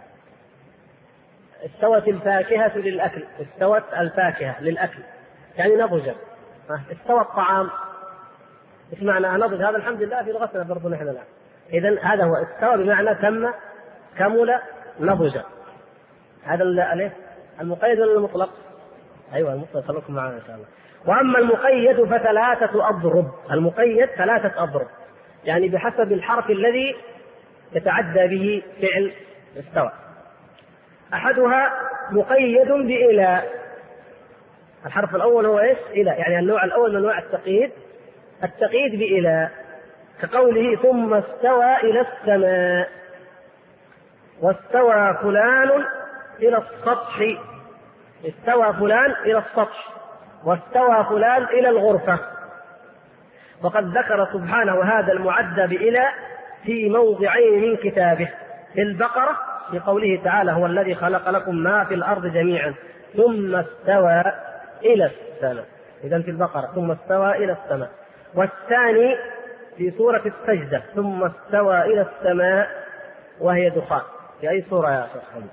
استوت الفاكهة للأكل، استوت الفاكهة للأكل يعني نضجت. استوى الطعام، ايش معنى نضج؟ هذا الحمد لله في لغتنا برضو نحن الآن. إذن هذا هو استوى بمعنى تم، كمل، نضج. هذا المقيد ولا المطلق؟ أيوة المطلق، خلوكم معنا إن شاء الله. وأما المقيد فثلاثة أضرب. المقيد ثلاثة أضرب، يعني بحسب الحرف الذي يتعدى به فعل استوى. أحدها مقيد بإلى. الحرف الأول هو إيش؟ إلى، يعني النوع الأول من أنواع التقييد، التقييد بإلى، كقوله ثم استوى إلى السماء، واستوى فلان إلى السطح. استوى فلان إلى السطح، واستوى فلان إلى الغرفة. وقد ذكر سبحانه هذا المعدى بإلى في موضعين من كتابه، في البقرة في قوله تعالى هو الذي خلق لكم ما في الأرض جميعا ثم استوى إلى السماء. إذن في البقرة ثم استوى إلى السماء. والثاني في سورة السجدة ثم استوى إلى السماء وهي دخان. في أي سورة يا شيخ محمد؟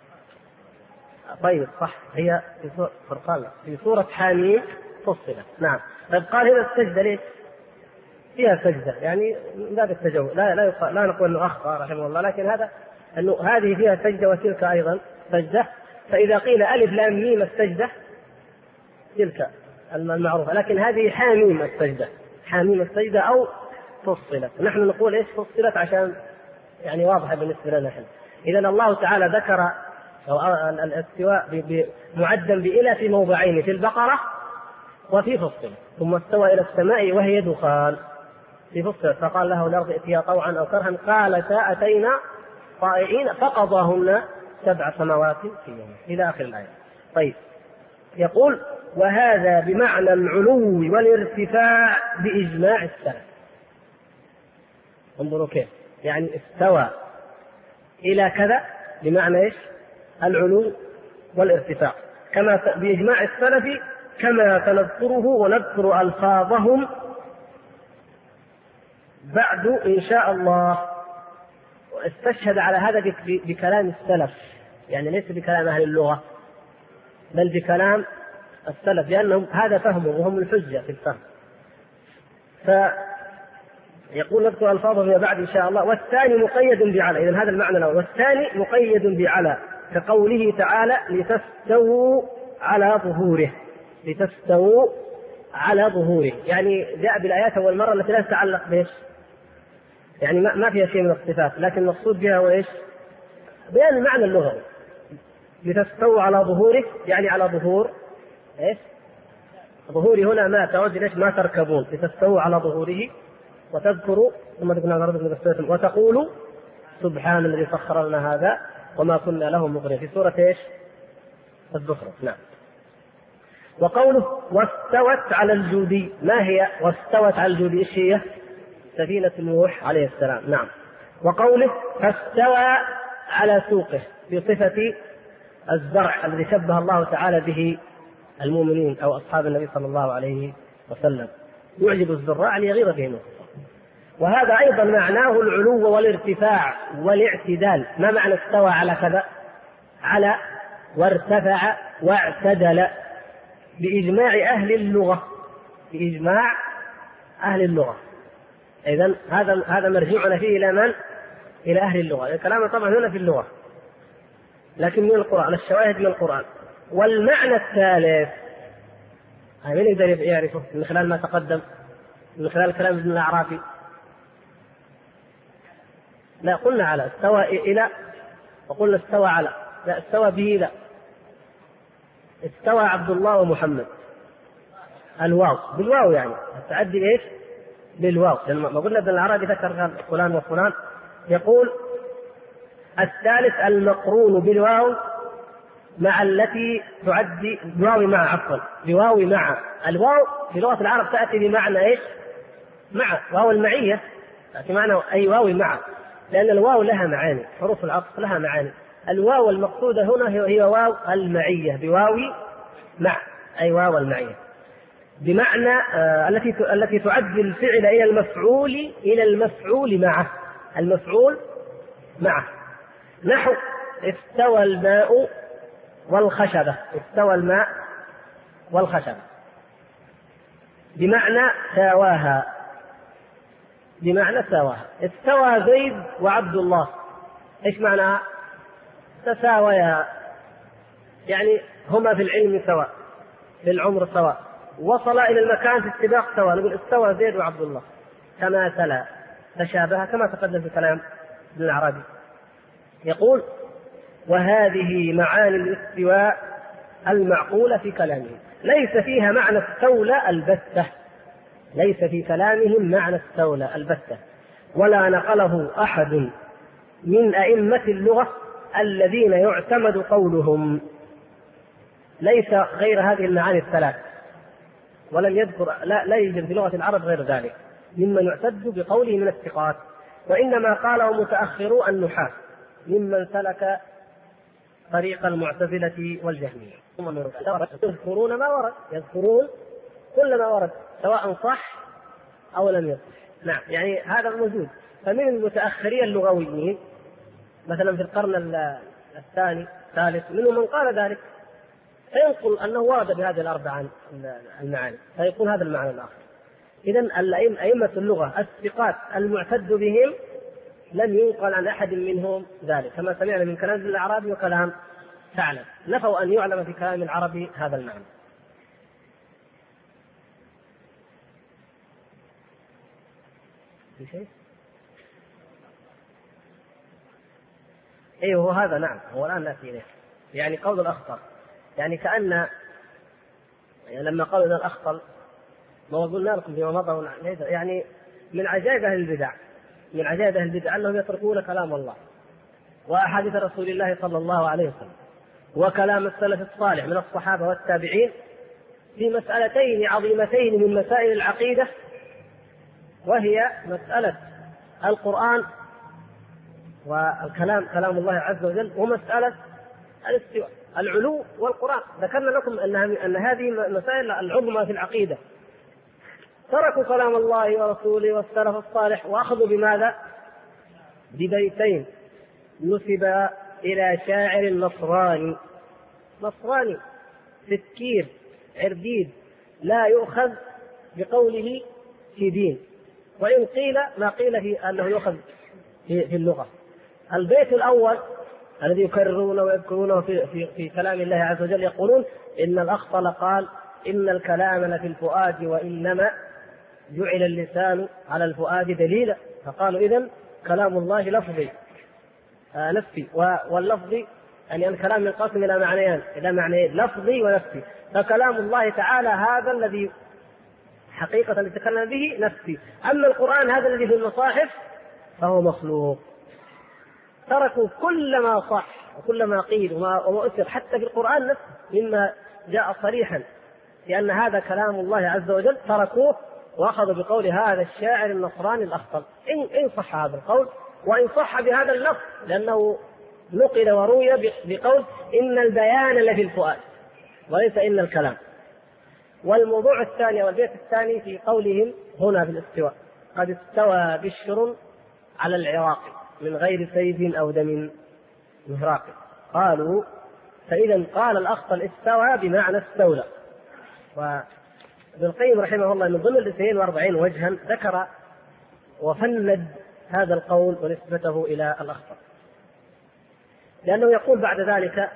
طيب صح، هي في سورة فرقان، في سورة حميم فصلت. نعم. طيب قال هنا السجدة ليش؟ فيها سجدة، يعني من باب التجاوز، لا نقول انه اخطا رحمه الله، لكن هذا انه هذه فيها سجدة وتلك ايضا سجدة، فاذا قيل الف لام ميم السجدة تلك المعروفة، لكن هذه حاميم السجدة، حاميم السجدة او فصلت. نحن نقول ايش فصلت عشان يعني واضحة بالنسبة لنا نحن. اذا الله تعالى ذكر الاستواء معدا بإلى في موضعين، في البقرة وفي فصلت. ثم استوى إلى السماء وهي دخان في فصلت، فقال له الأرض ائتيا طوعا أو كرها قالتا أتينا طائعين فقضاهن 7 سماوات في يوم، إلى آخر الآية. طيب يقول وهذا بمعنى العلو والارتفاع بإجماع السلف. انظروا كيف، يعني استوى إلى كذا بمعنى إيش؟ العلو والارتفاع، كما بإجماع السلف كما سنذكره ونذكر ألفاظهم بعد إن شاء الله. استشهد على هذا بكلام السلف، يعني ليس بكلام أهل اللغة بل بكلام السلف، لأنهم هذا فهمهم وهم الحجة في الفهم. فيقول نذكر ألفاظهم بعد إن شاء الله. والثاني مقيد بعلى، إذن هذا المعنى الأول. والثاني مقيد بعلى كقوله تعالى لتستووا على ظهوره، لتستووا على ظهوره، يعني جاء بالآيات أول مرة التي لا تتعلق بإيش؟ يعني ما فيها شيء من الصفات، لكن المقصود بها هو إيش؟ بيان المعنى اللغوي. لتستووا على ظهوره يعني على ظهور إيش؟ ظهوري هنا ما تعود إيش؟ ما تركبون. لتستووا على ظهوره وتذكروا ثم وتقولوا سبحان الذي سخر لنا هذا وما كنا له مقرنين، في سورة إيش؟ الزخرف. نعم. وقوله واستوت على الجودي، ما هي واستوت على الجودي؟ إيش هي؟ سفينة نوح عليه السلام. نعم. وقوله فاستوى على سوقه في صفة الزرع الذي شبه الله تعالى به المؤمنين أو أصحاب النبي صلى الله عليه وسلم، يعجب الزراع ليغيظ بهم. وهذا أيضا معناه العلو والارتفاع والاعتدال. ما معنى استوى على كذا؟ على وارتفع واعتدل بإجماع أهل اللغة، بإجماع أهل اللغة. إذن هذا مرجعنا فيه إلى من؟ إلى أهل اللغة. الكلام طبعا هنا في اللغة لكن من القرآن، الشواهد من القرآن. والمعنى الثالث من يقدر يعرفه من خلال ما تقدم، من خلال كلام ابن الأعرافي؟ لا، قلنا على استوى إلى، وقلنا استوى على، لا استوى به، لا استوى عبد الله ومحمد. الواو بالواو يعني تعدي ايش؟ بالواو. لما قلنا ابن العربي ذكر فلان وفلان، يقول الثالث المقرون بالواو مع التي تعدي بواو مع، عفوا بواو مع. الواو في لغة العرب تأتي بمعنى ايش؟ مع، واو المعية تأتي معنى أي واو مع، لأن الواو لها معاني، حروف العطف لها معاني. الواو المقصودة هنا هي واو المعية، بواو مع، أي واو المعية، بمعنى التي تعدي الفعل إلى المفعول معه، المفعول معه. نحو استوى الماء والخشبة، استوى الماء والخشبة بمعنى ساواها، بمعنى ساواها. استوى زيد وعبد الله، ايش معناها؟ تساويا، يعني هما في العلم سواء، في العمر سواء، وصلا إلى المكان في السباق سواء. نقول استوى زيد وعبد الله، تماثلا، تشابه، كما تقدم في كلام ابن العربي. يقول وهذه معاني الاستواء المعقولة في كلامه، ليس فيها معنى استولى البتة، ليس في كلامهم معنى استولى البتة، ولا نقله أحد من أئمة اللغة الذين يعتمد قولهم، ليس غير هذه المعاني الثلاث، ولم يذكر، لا يوجد في لغة العرب غير ذلك ممن يعتد بقوله من الثقات، وإنما قاله متأخرو النحاة ممن سلك طريق المعتزلة والجهمية. يذكرون ما ورد، يذكرون كل ما ورد سواء صح أو لم يصح. نعم، يعني هذا موجود. فمن المتأخرين اللغويين مثلا في القرن الثاني الثالث منهم من قال ذلك، فينقل أنه ورد بهذه الأربع المعاني، فيكون هذا المعنى الآخر. إذن أئمة اللغة الثقات المعتد بهم لم ينقل عن أحد منهم ذلك، كما سمعنا من كلام الأعرابي وكلام ثعلب، نفوا أن يعلم في كلام العربي هذا المعنى. في شيء؟ أيوه هو هذا، نعم هو الآن نأتي إليه. يعني قول الأخطل، يعني كأن لما قالوا إن الأخطل ما قلنا لكم فيما مضى، يعني من عجائب أهل البدع، من عجائب أهل البدع أنهم يتركون كلام الله وأحاديث رسول الله صلى الله عليه وسلم وكلام السلف الصالح من الصحابة والتابعين في مسألتين عظيمتين من مسائل العقيدة، وهي مسألة القرآن والكلام، كلام الله عز وجل، ومسألة الاستواء، العلو والقرآن. ذكرنا لكم أن هذه مسائل العظمى في العقيدة. تركوا كلام الله ورسوله والسلف الصالح وأخذوا بماذا؟ ببيتين نسب إلى شاعر نصراني تذكير عرديد لا يؤخذ بقوله في دين، وإن قيل ما قيل في أنه يؤخذ في اللغة. البيت الأول الذي يكررونه ويذكرونه في كلام الله عز وجل، يقولون إن الأخطل قال إن الكلام لفي الفؤاد وإنما جعل اللسان على الفؤاد دليلا، فقالوا إذن كلام الله لفظي نفسي، واللفظي يعني الكلام ينقسم إلى معنيين، إلى معنيين لفظي ونفسي، فكلام الله تعالى هذا الذي حقيقة يتكلم به نفسي، أما القرآن هذا الذي في المصاحف فهو مخلوق. تركوا كل ما صح وكل ما قيل وما أثر حتى في القرآن نفسه مما جاء صريحا لأن هذا كلام الله عز وجل، تركوه وأخذوا بقول هذا الشاعر النصراني الأخطل، إن صح هذا القول وإن صح بهذا اللفظ، لأنه نقل وروي بقول إن البيان لفي الفؤاد وليس إن الكلام. والموضوع الثاني والبيت الثاني في قولهم هنا في الاستواء: قد استوى بشر على العراق من غير سيف أو دم مهراق. قالوا فإذا قال الأخطل استوى بمعنى استولى. وابن القيم رحمه الله من ضمن 42 وجها ذكر وفند هذا القول ونسبته إلى الأخطل، لأنه يقول بعد ذلك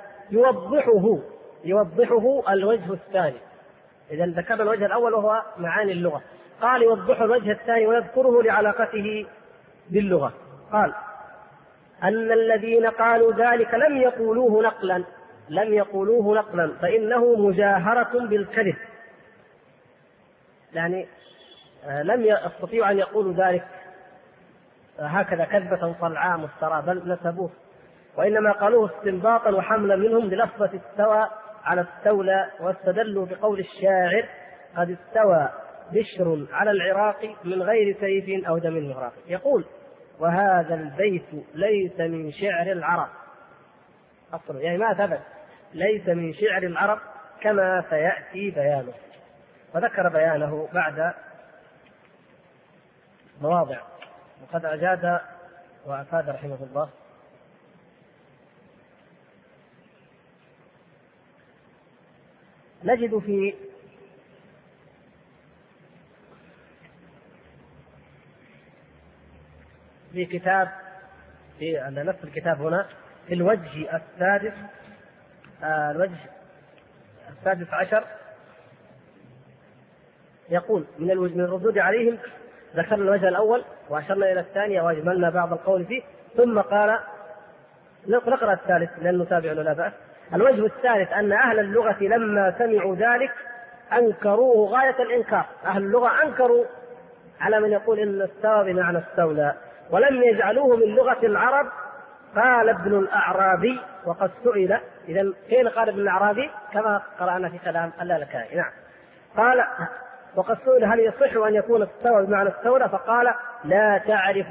يوضحه الوجه الثاني. إذا ذكرنا الوجه الأول وهو معاني اللغة، قال يوضح الوجه الثاني ويذكره لعلاقته باللغة. قال أن الذين قالوا ذلك لم يقولوه نقلا فإنه مجاهرة بالكذب، يعني لم يستطيعوا أن يقولوا ذلك هكذا كذبة صلعاء مفترى، بل نسبوه، وإنما قالوه استنباطا وحملا منهم للفظة استوى على استولى، واستدلوا بقول الشاعر قد استوى بشر على العراق من غير سيف أو دم مهراق. يقول وهذا البيت ليس من شعر العرب أصلا، يعني ما ثبت، ليس من شعر العرب كما سيأتي بيانه. وذكر بيانه بعد مواضع، وقد أجاد وأفاد رحمه الله. نجد في كتاب في نفس الكتاب هنا في الوجه السادس عشر يقول من الردود عليهم ذكرنا الوجه الأول وأشرنا إلى الثاني وأجملنا بعض القول فيه، ثم قال نقرأ الثالث لأن نتابع لا بأس. الوجه الثالث أن أهل اللغة لما سمعوا ذلك أنكروه غاية الإنكار. أهل اللغة أنكروا على من يقول إن استوى بمعنى استولى، ولم يجعلوه من لغة العرب. قال ابن الأعرابي وقد سئل، إذا حين قال ابن الأعرابي كما قرأنا في كلام اللالكائي، نعم، قال وقد سئل هل يصح أن يكون استوى بمعنى استولى، فقال لا تعرف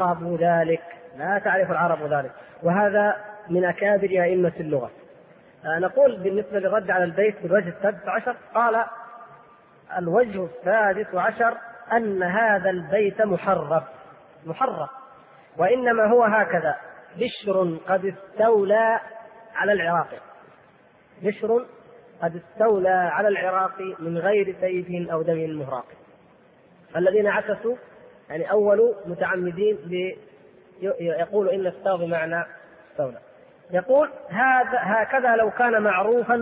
العرب ذلك، وهذا من أكابر أئمة اللغة. نقول بالنسبة للرد على البيت في الوجه السادس عشر، قال الوجه السادس عشر أن هذا البيت محرف، وإنما هو هكذا: بشر قد استولى على العراق من غير سيف أو دم مهراق. الذين عكسوا يعني أول متعمدين يقول إن استوى بمعنى استولى. يقول هكذا لو كان معروفا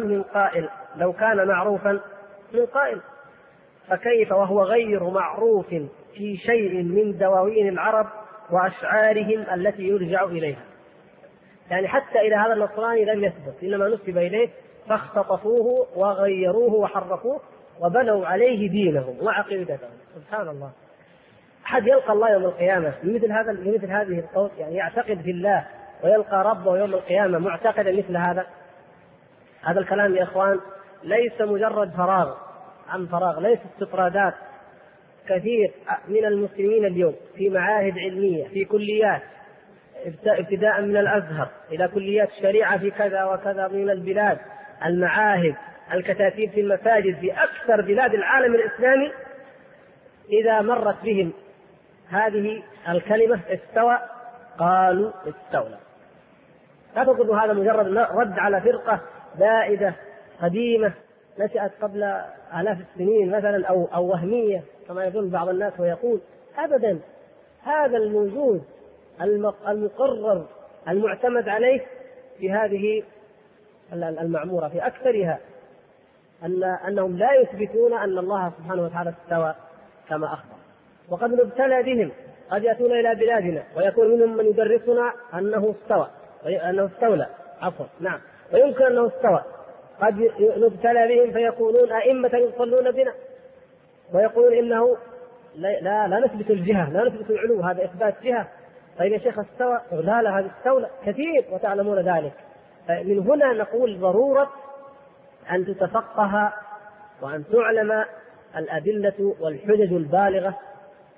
من قائل، فكيف وهو غير معروف في شيء من دواوين العرب وأشعارهم التي يرجع إليها. يعني حتى إلى هذا النصراني لم يثبت، إنما نسب إليه فاختطفوه وغيروه وحرفوه وبنوا عليه دينهم وعقيدتهم. سبحان الله، أحد يلقى الله يوم القيامة بمثل هذه القول، يعني يعتقد في الله ويلقى ربه يوم القيامة معتقدا مثل هذا الكلام يا إخوان ليس مجرد فراغ، ليس استطرادات. كثير من المسلمين اليوم في معاهد علمية، في كليات، ابتداء من الأزهر إلى كليات الشريعة في كذا وكذا من البلاد، المعاهد، الكتاتيب في المساجد في أكثر بلاد العالم الإسلامي، إذا مرت بهم هذه الكلمة استوى قالوا استولى. لا تقولوا هذا مجرد رد على فرقة بائدة قديمة نشأت قبل آلاف السنين مثلا أو وهمية كما يظن بعض الناس ويقول. أبدا، هذا الموجود المقرر المعتمد عليه في هذه المعمورة في أكثرها أنهم لا يثبتون أن الله سبحانه وتعالى استوى كما أخبر. وقد نبتلى بهم، قد يأتون إلى بلادنا ويكون منهم من يدرسنا أنه استولى نعم، ويمكن أنه استوى. قد نبتلى بهم فيكونون أئمة يصلون بنا ويقولون إنه لا نثبت الجهة، لا نثبت العلو، هذا إثبات جهة. طيب يا شيخ استوى، لا هذا استولى كثير وتعلمون ذلك. من هنا نقول ضرورة أن تتفقه وأن تعلم الأدلة والحجج البالغة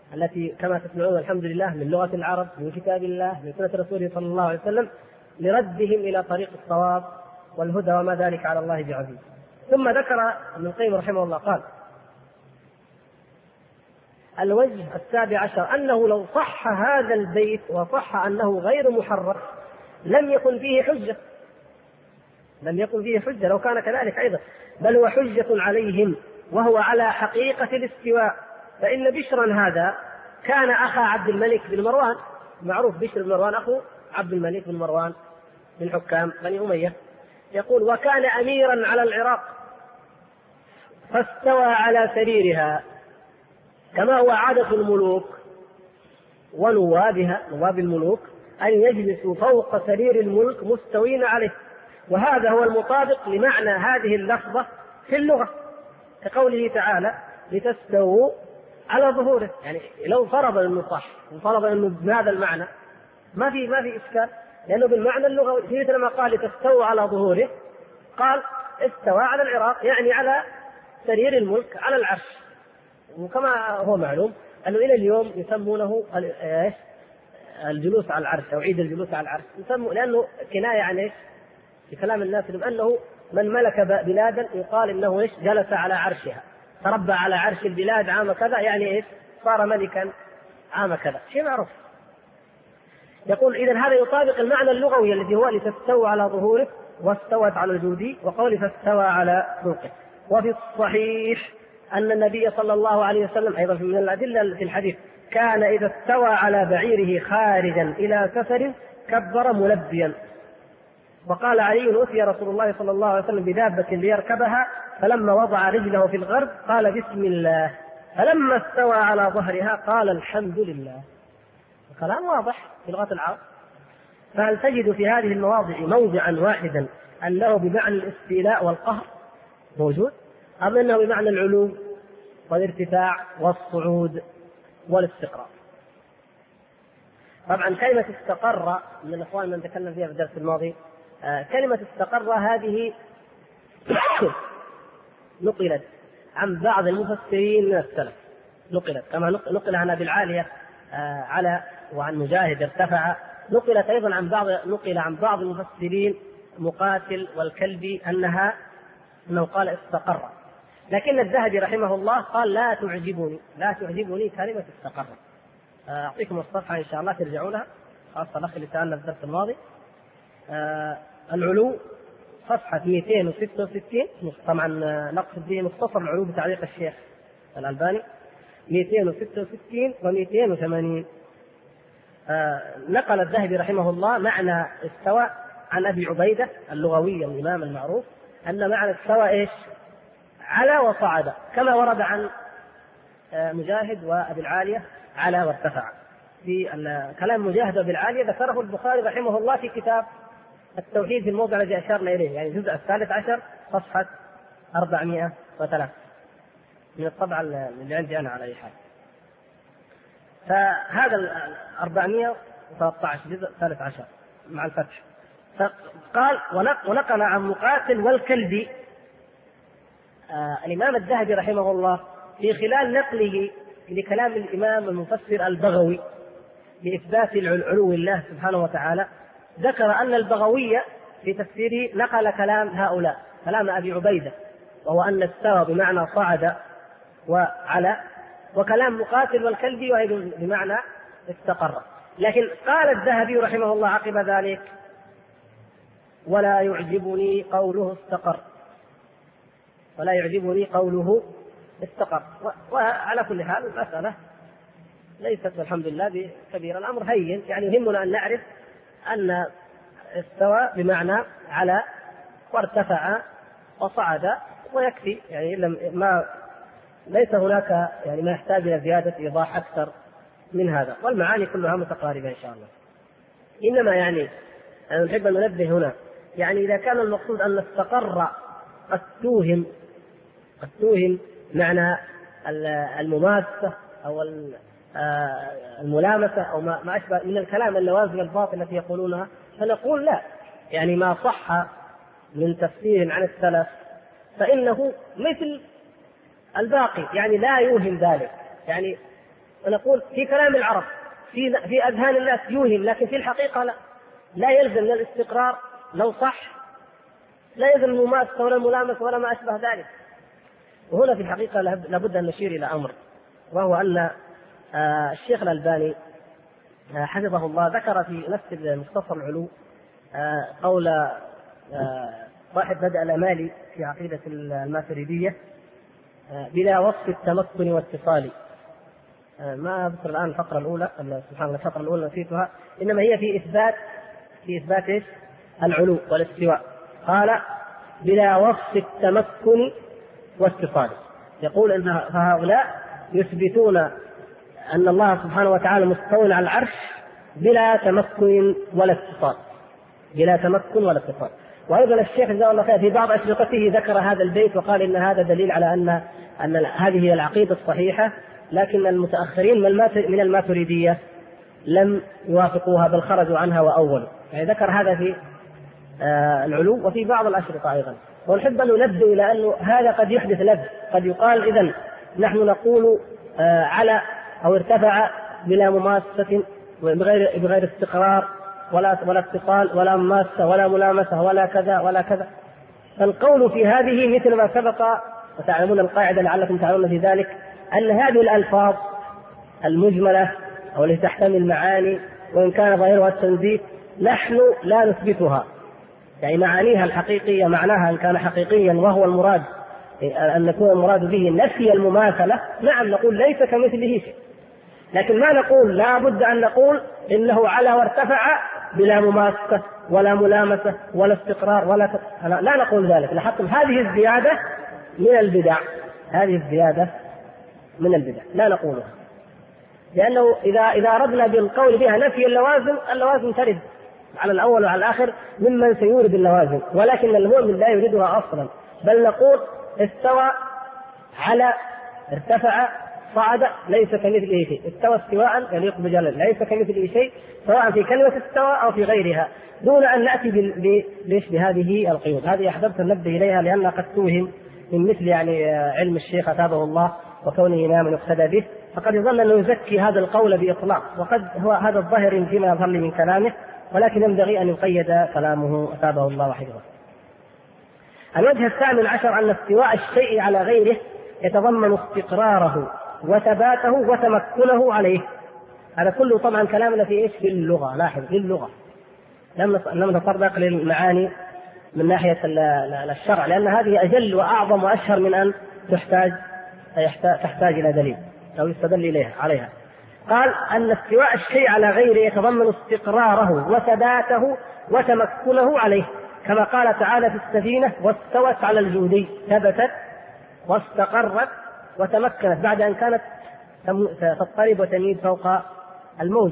التي كما تسمعون الحمد لله من لغة العرب، من كتاب الله، من سنة رسوله صلى الله عليه وسلم، لردهم إلى طريق الصواب والهدى، وما ذلك على الله بعزيز. ثم ذكر ابن القيم رحمه الله قال: الوجه 17 أنه لو صح هذا البيت وصح أنه غير محرف لم يكن فيه حجة، لم يكن فيه حجة لو كان كذلك أيضا، بل هو حجة عليهم، وهو على حقيقة الاستواء. فإن بشرا هذا كان أخا عبد الملك بن مروان، معروف بشر بن مروان أخو عبد الملك بن مروان من حكام بني أمية، يقول: وكان أميرا على العراق فاستوى على سريرها، كما هو عادة الملوك ونوابها، نواب الملوك، أن يجلسوا فوق سرير الملك مستوين عليه. وهذا هو المطابق لمعنى هذه اللفظة في اللغة، كقوله تعالى: لتستووا على ظهوره. يعني لو فرض انه صح وفرض انه بهذا المعنى ما في اشكال، لانه بالمعنى اللغوي. مثل ما قال لتستووا على ظهوره، قال استوى على العراق، يعني على سرير الملك على العرش. وكما هو معلوم انه الى اليوم يسمونه الجلوس على العرش او عيد الجلوس على العرش، يسمونه لانه كنايه عن ايش؟ في كلام الناس انه من ملك بلادا يقال انه ايش؟ جلس على عرشها، تربى على عرش البلاد عام كذا، يعني ايش؟ صار ملكا عام كذا، شيء معروف. يقول: اذا هذا يطابق المعنى اللغوي الذي هو لتستوى على ظهوره واستوت على الجودي، وقول فاستوى على سوقه. وفي الصحيح ان النبي صلى الله عليه وسلم ايضا من الادله في الحديث كان اذا استوى على بعيره خارجا الى سفر كبر ملبيا. وقال علي: أتي رسول الله صلى الله عليه وسلم بدابة ليركبها، فلما وضع رجله في الغرب قال: بسم الله، فلما استوى على ظهرها قال: الحمد لله. كلام واضح في لغة العرب. فهل تجد في هذه المواضع موضعا واحدا أنه بمعنى الاستيلاء والقهر موجود، أم أنه بمعنى العلو والارتفاع والصعود والاستقرار؟ طبعا كلمة استقر من الأخوان من تكلم فيها في الدرس الماضي، كلمة استقر هذه نقلت عن بعض المفسرين من السلف، نقلت كما نقل عن أبي العالية على وعن مجاهد ارتفع، نقلت أيضا عن بعض المفسرين مقاتل والكلبي أنه قال استقر. لكن الذهبي رحمه الله قال: لا تعجبني كلمة استقر. أعطيكم الصفحة إن شاء الله ترجعونها، خاصة الأخ اللي سألنا في الدرس الماضي. العلو صفحة 266، طبعا نقصد به مختصر العلو بتعليق الشيخ الألباني، 266 و280. نقل الذهبي رحمه الله معنى استوى عن أبي عبيدة اللغوي الإمام المعروف أن معنى استوى إيش؟ على وصعد، كما ورد عن مجاهد وأبي العالية على وارتفع. في كلام مجاهد وأبي العالية ذكره البخاري رحمه الله في كتاب التوحيد في الموضع الذي أشرنا إليه، يعني الجزء 13 صفحة 403 من الطبعة اللي عندي أنا على أي حال. فهذا 413 جزء 13 مع الفتح. فقال: ونقل عن مقاتل والكلبي. الإمام الذهبي رحمه الله في خلال نقله لكلام الإمام المفسر البغوي لإثبات علو الله سبحانه وتعالى، ذكر أن البغوي في تفسيره نقل كلام هؤلاء، كلام أبي عبيدة، وهو أن استوى بمعنى صعد وعلى، وكلام مقاتل والكلبي وأيضا بمعنى استقر. لكن قال الذهبي رحمه الله عقب ذلك: ولا يعجبني قوله استقر، ولا يعجبني قوله استقر. وعلى كل حال المسألة ليست والحمد لله بكبير، الأمر هين، يعني يهمنا أن نعرف أن استوى بمعنى على وارتفع وصعد ويكفي، يعني ليس هناك يعني ما يحتاج إلى زيادة إيضاح أكثر من هذا، والمعاني كلها متقاربة إن شاء الله. إنما يعني أنا نحب أن ننبه هنا، يعني إذا كان المقصود أن استقر قد توهم معنى المماسة أو الملامسة أو ما أشبه من الكلام اللوازم الباطل التي يقولونها، فنقول لا، يعني ما صح من تفسير عن السلف فإنه مثل الباقي، يعني لا يوهم ذلك. يعني ونقول في كلام العرب في أذهان الناس يوهم، لكن في الحقيقة لا يلزم من الاستقرار لو صح، لا يلزم المماسة ولا الملامسة ولا ما أشبه ذلك. وهنا في الحقيقة لابد أن نشير إلى أمر، وهو أن الشيخ الألباني حفظه الله ذكر في نفس مختصر العلو قول صاحب بدء الأمالي في عقيدة الماتريدية بلا وصف التمكن واتصال. ما أذكر الآن الفقرة الأولى، سبحان الله الفقرة الأولى نسيتها، إنما هي في إثبات إيش؟ العلو والاستواء. قال بلا وصف التمكن واتصال. يقول إن هؤلاء يثبتون أن الله سبحانه وتعالى مستوٍ على العرش بلا تمكن ولا اتصال، بلا تمكن ولا اتصال. وأيضا الشيخ جزاه الله خير في بعض أشرطته ذكر هذا البيت وقال إن هذا دليل على أن هذه هي العقيدة الصحيحة، لكن المتأخرين من الماتريدية لم يوافقوها بل خرجوا عنها وأولوا. يعني ذكر هذا في العلو وفي بعض الأشرطة أيضا. ونحب أن ننبه إلى أنه هذا قد يحدث لبس، قد يقال إذن نحن نقول على أو ارتفع بلا مماسة بغير استقرار ولا اتصال ولا مماسة ولا ملامسة ولا كذا ولا كذا. فالقول في هذه مثل ما سبق وتعلمون القاعدة لعلكم تعلمون في ذلك، أن هذه الألفاظ المجملة أو التي تحتمل معاني وإن كان ظاهرها التنزيه نحن لا نثبتها، يعني معانيها الحقيقية معناها إن كان حقيقيا وهو المراد أن يكون المراد به نفي المماثلة، نعم نقول ليس كمثله شيء، لكن ما نقول لا بد أن نقول إنه على وارتفع بلا مماسة ولا ملامسة ولا استقرار لا نقول ذلك. لحتى هذه الزيادة من البدع، هذه الزيادة من البدع لا نقولها، لأنه إذا أردنا بالقول بها نفي اللوازم ترد على الأول وعلى الآخر ممن سيورد اللوازم، ولكن المؤمن لا يريدها أصلا، بل نقول استوى على ارتفع صعد ليس كمثله شيء، استوى استواء يليق بجلاله ليس كمثله شيء، سواء في كلمة استوى أو في غيرها، دون أن نأتي بهذه القيود. هذه أحببت أن ننبه إليها لأنها قد توهم من مثل علم الشيخ أثابه الله وكونه إماما يقتدى به، فقد يظن أنه يزكي هذا القول بإطلاق، وقد هو هذا الظاهر فيما يظهر من كلامه، ولكن ينبغي أن يقيد كلامه أثابه الله وحفظه. الوجه الثامن عشر أن استواء الشيء على غيره يتضمن استقراره وثباته وتمكنه عليه. هذا كله طبعا كلامنا في في اللغة، لاحظ في اللغة لم نتطرق للمعاني من ناحية الشرع، لأن هذه أجل وأعظم وأشهر من أن تحتاج إلى دليل أو يستدل عليها. قال أن استواء الشيء على غيره يتضمن استقراره وثباته وتمكنه عليه، كما قال تعالى في السفينة واستوت على الجودي، ثبتت واستقرت وتمكنت بعد أن كانت تضطرب وتميل فوق الموج،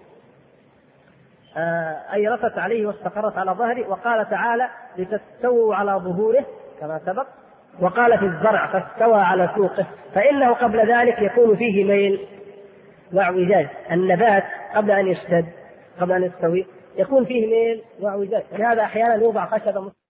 أي رست عليه واستقرت على ظهره. وقال تعالى لتستووا على ظهوره كما سبق. وقال في الزرع فاستوى على سوقه، فإنه قبل ذلك يكون فيه ميل واعوجاج. النبات قبل أن يشتد قبل أن يستوي يكون فيه ميل واعوجاج، لهذا أحيانا يوضع خشبة